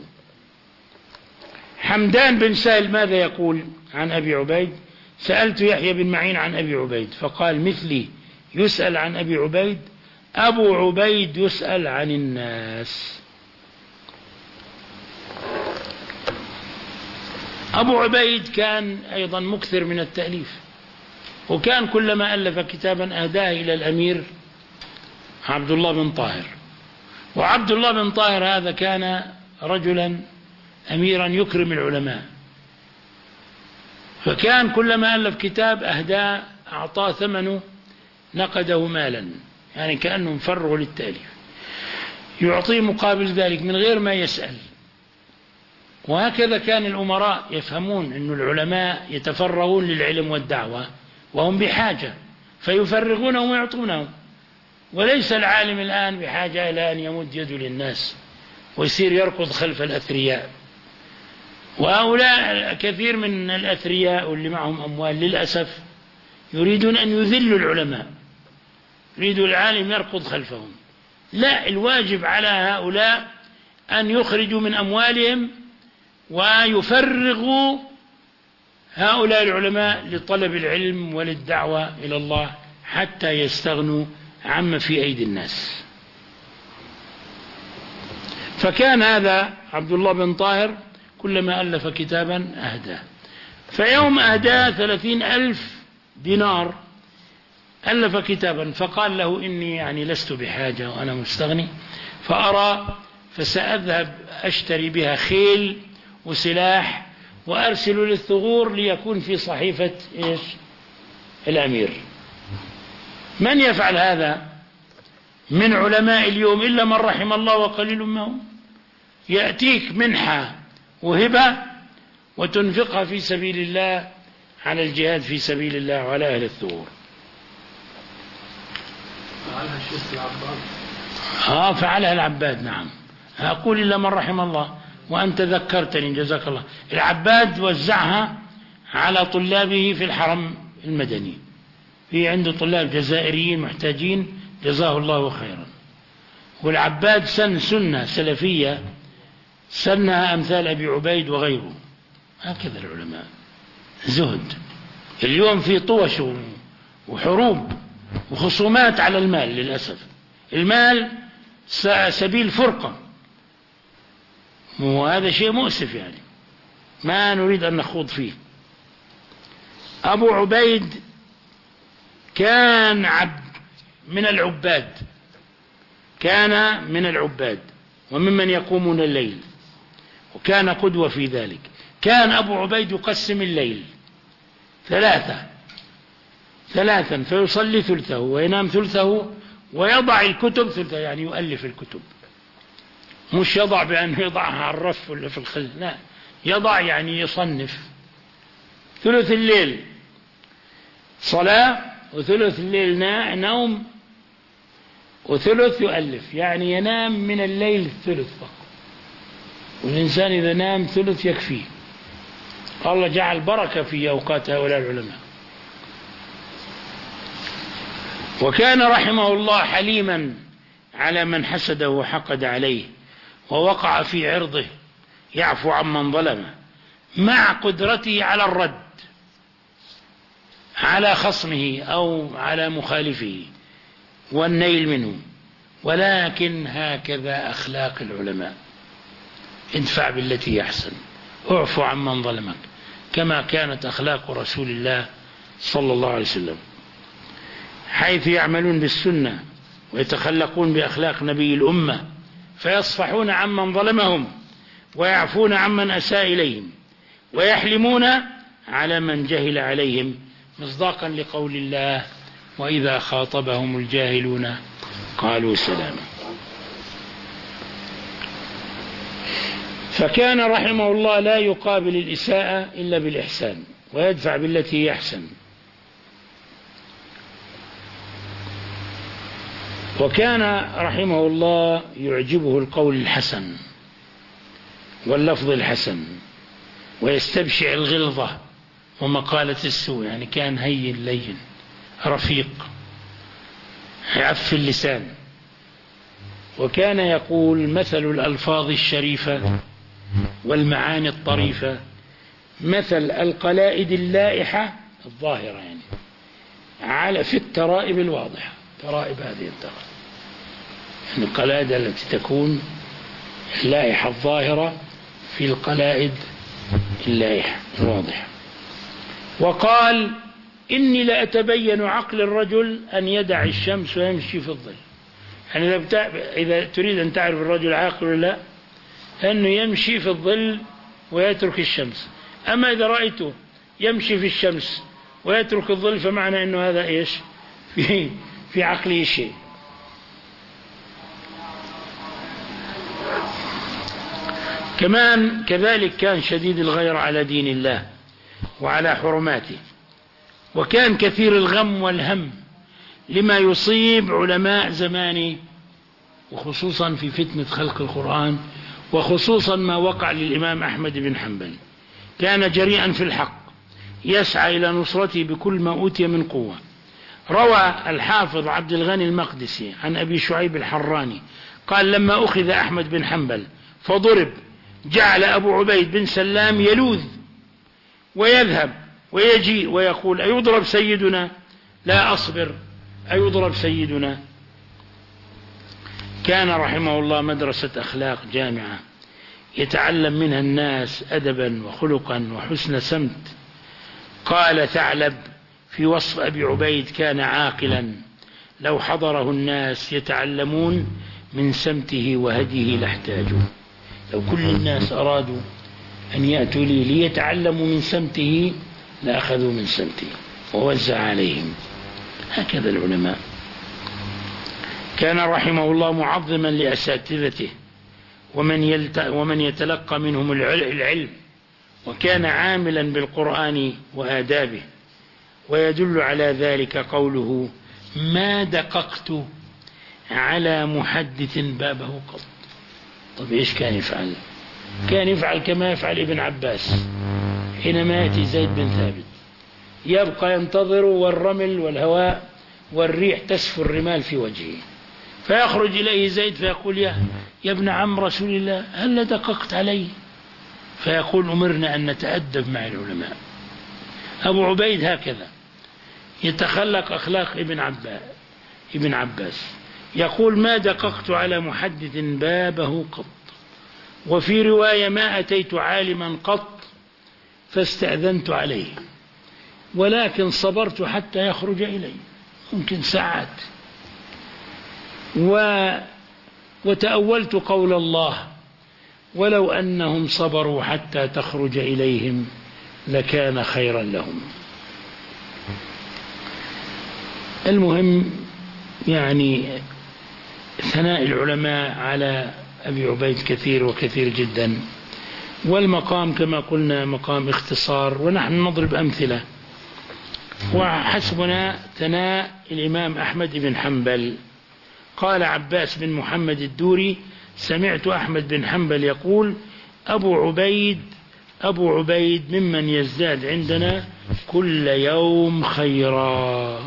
حمدان بن سهل ماذا يقول عن أبي عبيد؟ سألت يحيى بن معين عن أبي عبيد فقال: مثلي يسأل عن أبي عبيد، أبو عبيد يسأل عن الناس. أبو عبيد كان أيضا مكثر من التأليف، وكان كلما ألف كتابا أهداه إلى الأمير عبد الله بن طاهر. وعبد الله بن طاهر هذا كان رجلا أميرا يكرم العلماء، فكان كلما ألف كتاب أهداه أعطاه ثمنه نقده مالا، يعني كأنه مفرغ للتأليف، يعطيه مقابل ذلك من غير ما يسأل. وهكذا كان الأمراء يفهمون أن العلماء يتفرغون للعلم والدعوة وهم بحاجة فيفرغونهم ويعطونهم، وليس العالم الآن بحاجة إلى أن يمد يده للناس ويصير يركض خلف الأثرياء. وهؤلاء كثير من الأثرياء واللي معهم أموال للأسف يريدون أن يذلوا العلماء، يريدوا العالم يركض خلفهم لا، الواجب على هؤلاء أن يخرجوا من أموالهم ويفرغوا هؤلاء العلماء لطلب العلم وللدعوة إلى الله حتى يستغنوا عما في أيدي الناس. فكان هذا عبد الله بن طاهر كلما ألف كتابا أهداه، فيوم أهداه ثلاثين ألف دينار، ألف كتابا فقال له إني يعني لست بحاجة وأنا مستغني، فأرى فسأذهب أشتري بها خيل وسلاح وأرسل للثغور ليكون في صحيفة إيش الأمير. من يفعل هذا من علماء اليوم إلا من رحم الله وقليل ما هم؟ يأتيك منحة وهبة وتنفقها في سبيل الله على الجهاد في سبيل الله وعلى أهل الثغور. فعلها الشيخ العباد. ها فعلها العباد، نعم. أقول إلا من رحم الله، وأنت ذكرتني جزاك الله. العباد وزعها على طلابه في الحرم المدني، في عنده طلاب جزائريين محتاجين جزاه الله خيرا. والعباد سن سنة سلفية سنها أمثال أبي عبيد وغيره. هكذا العلماء زهد. اليوم في طوش وحروب وخصومات على المال للأسف. المال سبيل فرقة، وهذا شيء مؤسف يعني ما نريد أن نخوض فيه. أبو عبيد كان عبد من العباد، كان من العباد وممن يقومون الليل، وكان قدوة في ذلك. كان أبو عبيد يقسم الليل ثلاثة ثلاثا فيصلي ثلثه وينام ثلثه ويضع الكتب ثلثه، يعني يؤلف الكتب، مش يضع بأنه يضعها على الرف ولا في الخل، لا، يضع يعني يصنف. ثلث الليل صلاة، وثلث الليل نوم، وثلث يؤلف، يعني ينام من الليل الثلث فقط. والإنسان إذا نام ثلث يكفيه. الله جعل بركة في أوقات هؤلاء العلماء. وكان رحمه الله حليما على من حسده وحقد عليه ووقع في عرضه، يعفو عمن ظلمه مع قدرته على الرد على خصمه أو على مخالفه والنيل منه. ولكن هكذا أخلاق العلماء: ادفع بالتي يحسن، اعفو عمن ظلمك، كما كانت أخلاق رسول الله صلى الله عليه وسلم، حيث يعملون بالسنة ويتخلقون بأخلاق نبي الأمة، فيصفحون عمن ظلمهم ويعفون عمن أساء إليهم ويحلمون على من جهل عليهم، مصداقا لقول الله: وإذا خاطبهم الجاهلون قالوا سلاما. فكان رحمه الله لا يقابل الإساءة إلا بالإحسان ويدفع بالتي يحسن. وكان رحمه الله يعجبه القول الحسن واللفظ الحسن، ويستبشع الغلظة ومقالة السوء، يعني كان هين لين رفيق عف اللسان. وكان يقول: مثل الألفاظ الشريفة والمعاني الطريفة مثل القلائد اللائحة الظاهرة، يعني على في الترائب الواضحة. ترائب هذه الترائب يعني القلائد التي تكون اللائحة الظاهرة في القلائد اللائحة الواضحة. وقال: إني لأتبين عقل الرجل أن يدع الشمس ويمشي في الظل. يعني إذا تريد أن تعرف الرجل عاقل ولا لا، أنه يمشي في الظل ويترك الشمس. أما إذا رأيته يمشي في الشمس ويترك الظل فمعنى أنه هذا إيش في في عقله شيء. كمان كذلك كان شديد الغير على دين الله وعلى حرماته، وكان كثير الغم والهم لما يصيب علماء زمانه، وخصوصا في فتنة خلق القرآن، وخصوصا ما وقع للإمام أحمد بن حنبل. كان جريئا في الحق، يسعى إلى نصرته بكل ما أوتي من قوة، روى الحافظ عبد الغني المقدسي عن أبي شعيب الحراني قال لما أخذ أحمد بن حنبل فضرب جعل أبو عبيد بن سلام يلوذ ويذهب ويجيء ويقول أيضرب سيدنا؟ لا أصبر، أيضرب سيدنا؟ كان رحمه الله مدرسة أخلاق جامعة يتعلم منها الناس أدبا وخلقا وحسن سمت. قال ثعلب في وصف أبي عبيد كان عاقلا لو حضره الناس يتعلمون من سمته وهديه لاحتاجوا. لو كل الناس أرادوا أن يأتوا لي ليتعلموا من سمته لأخذوا من سمته ووزع عليهم. هكذا العلماء. كان رحمه الله معظما لأساتذته ومن, يلت... ومن يتلقى منهم العلم، وكان عاملا بالقرآن وآدابه. ويدل على ذلك قوله ما دققت على محدث بابه قط. طب إيش كان يفعل؟ كان يفعل كما يفعل ابن عباس حينما يأتي زيد بن ثابت يبقى ينتظر والرمل والهواء والريح تسفو الرمال في وجهه، فيخرج إليه زيد فيقول يا, يا ابن عم رسول الله هل دققت علي؟ فيقول أمرنا أن نتأدب مع العلماء. أبو عبيد هكذا يتخلق أخلاق ابن عباس, ابن عباس يقول ما دققت على محدث بابه قط. وفي رواية ما أتيت عالما قط فاستأذنت عليه ولكن صبرت حتى يخرج إلي، ممكن ساعات. و وتأولت قول الله ولو أنهم صبروا حتى تخرج إليهم لكان خيرا لهم. المهم يعني ثناء العلماء على أبي عبيد كثير وكثير جدا، والمقام كما قلنا مقام اختصار ونحن نضرب أمثلة. وحسبنا ثناء الإمام أحمد بن حنبل. قال عباس بن محمد الدوري سمعت أحمد بن حنبل يقول أبو عبيد أبو عبيد ممن يزداد عندنا كل يوم خيرا.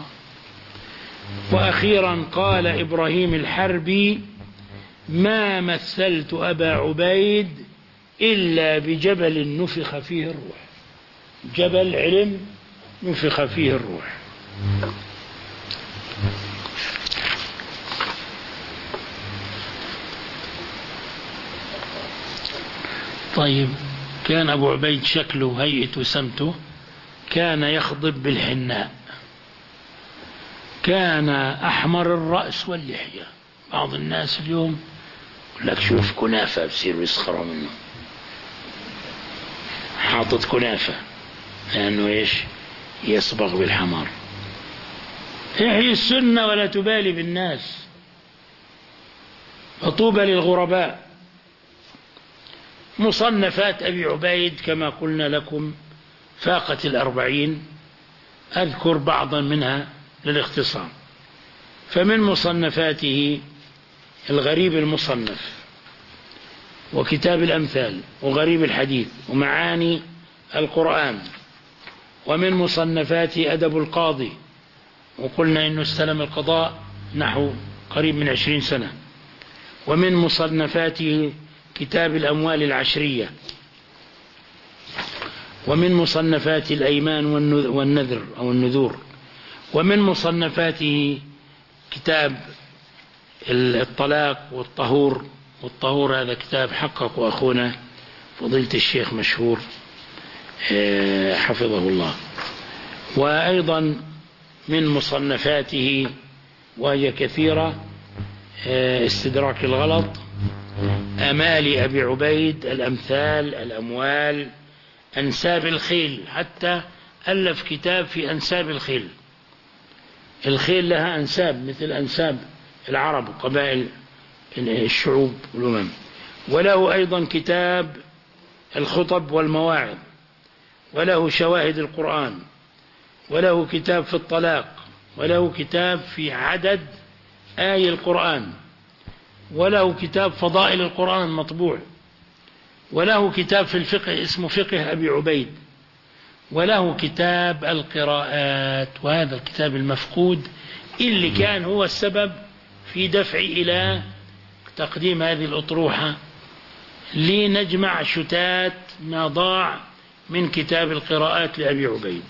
وأخيرا قال إبراهيم الحربي ما مثلت أبا عبيد إلا بجبل نفخ فيه الروح. جبل علم نفخ فيه الروح. طيب كان أبو عبيد شكله هيئته سمته كان يخضب بالحناء، كان أحمر الرأس واللحية. بعض الناس اليوم يقول لك شوف كنافة بصير يسخروا منه، حاطط كنافة لأنه إيش يصبغ بالحمار. هي السنة ولا تبالي بالناس. وطوبى للغرباء. مصنفات أبي عبيد كما قلنا لكم فاقت الأربعين، أذكر بعضا منها للاختصار. فمن مصنفاته الغريب المصنف وكتاب الأمثال وغريب الحديث ومعاني القرآن. ومن مصنفاته أدب القاضي، وقلنا إنه استلم القضاء نحو قريب من عشرين سنة. ومن مصنفاته كتاب الأموال العشرية. ومن مصنفات الأيمان والنذر أو النذور. ومن مصنفاته كتاب الطلاق والطهور. والطهور هذا كتاب حقق أخونا فضيلة الشيخ مشهور حفظه الله. وأيضا من مصنفاته وهي كثيرة استدراك الغلط، أمال أبي عبيد، الأمثال، الأموال، أنساب الخيل، حتى ألف كتاب في أنساب الخيل. الخيل لها أنساب مثل أنساب العرب وقبائل الشعوب والأمم. وله أيضا كتاب الخطب والمواعظ، وله شواهد القرآن، وله كتاب في الطلاق، وله كتاب في عدد آي القرآن، وله كتاب فضائل القرآن مطبوع، وله كتاب في الفقه اسمه فقه أبي عبيد، وله كتاب القراءات، وهذا الكتاب المفقود اللي كان هو السبب في دفعي إلى تقديم هذه الأطروحة لنجمع شتات ما ضاع من كتاب القراءات لأبي عبيد.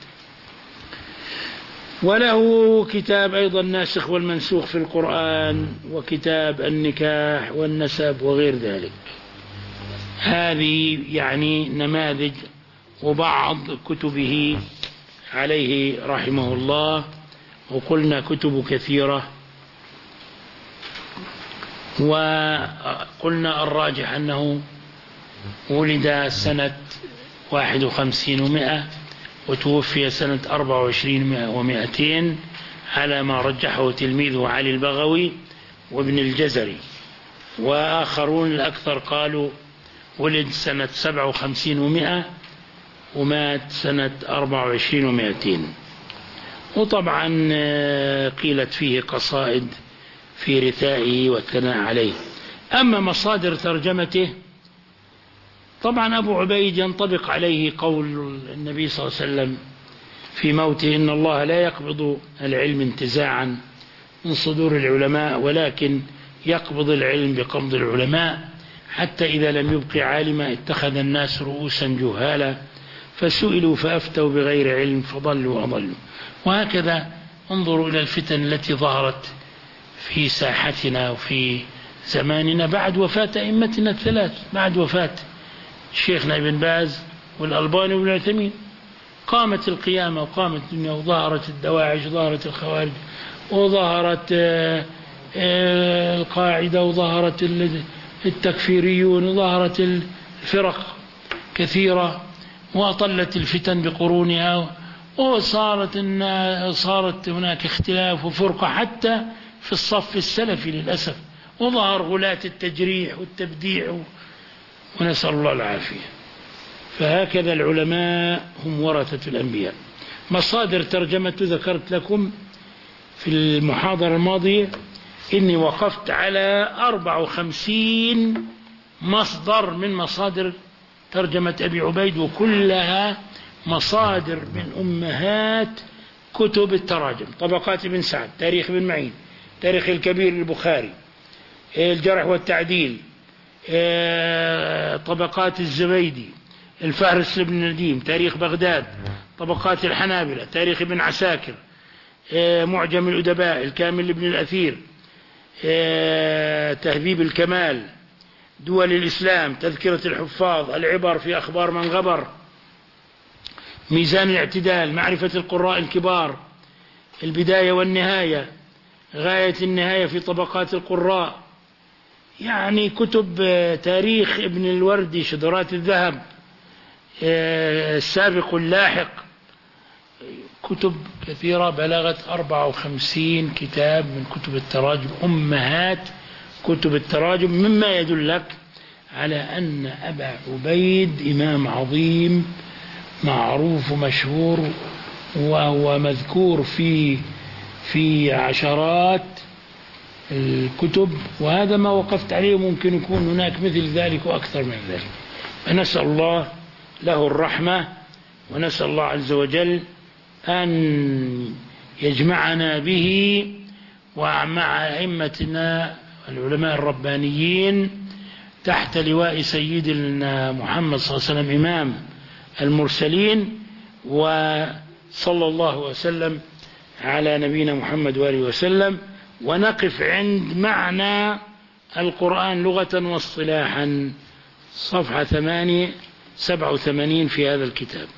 وله كتاب أيضا الناسخ والمنسوخ في القرآن، وكتاب النكاح والنسب وغير ذلك. هذه يعني نماذج وبعض كتبه عليه رحمه الله. وقلنا كتب كثيرة، وقلنا الراجح أنه ولد سنة واحد وخمسين ومائة وتوفي سنة أربعة وعشرين ومائتين على ما رجحه تلميذه علي البغوي وابن الجزري. وآخرون الأكثر قالوا ولد سنة سبعة وخمسين ومائة ومات سنة أربعة وعشرين ومائتين. وطبعا قيلت فيه قصائد في رثائه والثناء عليه. أما مصادر ترجمته، طبعا أبو عبيد ينطبق عليه قول النبي صلى الله عليه وسلم في موته: إن الله لا يقبض العلم انتزاعا من صدور العلماء، ولكن يقبض العلم بقبض العلماء، حتى إذا لم يبق عالما اتخذ الناس رؤوسا جهالا فسئلوا فأفتوا بغير علم فضلوا وأضلوا. وهكذا انظروا إلى الفتن التي ظهرت في ساحتنا وفي زماننا بعد وفاة أئمتنا الثلاث، بعد وفاة شيخنا ابن باز والألباني وابن عثيمين. قامت القيامة وقامت الدنيا، وظهرت الدواعش وظهرت الخوارج وظهرت القاعدة وظهرت التكفيريون وظهرت الفرق كثيرة، وأطلت الفتن بقرونها، وصارت صارت هناك اختلاف وفرقة حتى في الصف السلفي للأسف، وظهر غلاة التجريح والتبديع، ونسأل الله العافية. فهكذا العلماء هم ورثة الأنبياء. مصادر ترجمة ذكرت لكم في المحاضرة الماضية إني وقفت على أربعة وخمسين مصدر من مصادر ترجمة أبي عبيد، وكلها مصادر من أمهات كتب التراجم: طبقات ابن سعد، تاريخ ابن معين، تاريخ الكبير البخاري، الجرح والتعديل، طبقات الزبيدي، الفهرس لابن نديم، تاريخ بغداد، طبقات الحنابلة، تاريخ ابن عساكر، معجم الأدباء، الكامل لابن الأثير، تهذيب الكمال، دول الإسلام، تذكرة الحفاظ، العبر في أخبار من غبر، ميزان الاعتدال، معرفة القراء الكبار، البداية والنهاية، غاية النهاية في طبقات القراء، يعني كتب تاريخ ابن الوردي، شذرات الذهب، السابق اللاحق، كتب كثيرة بلغت أربعة وخمسين كتاب من كتب التراجم، أمهات كتب التراجم، مما يدلك على أن أبا عبيد إمام عظيم معروف ومشهور، وهو مذكور في في عشرات الكتب، وهذا ما وقفت عليه، ممكن يكون هناك مثل ذلك وأكثر من ذلك. فنسأل الله له الرحمة، ونسأل الله عز وجل أن يجمعنا به ومع أئمتنا العلماء الربانيين تحت لواء سيدنا محمد صلى الله عليه وسلم إمام المرسلين. وصلى الله وسلم على نبينا محمد وآله وسلم. ونقف عند معنى القرآن لغة واصطلاحا، صفحة ثمانية سبعة وثمانين في هذا الكتاب.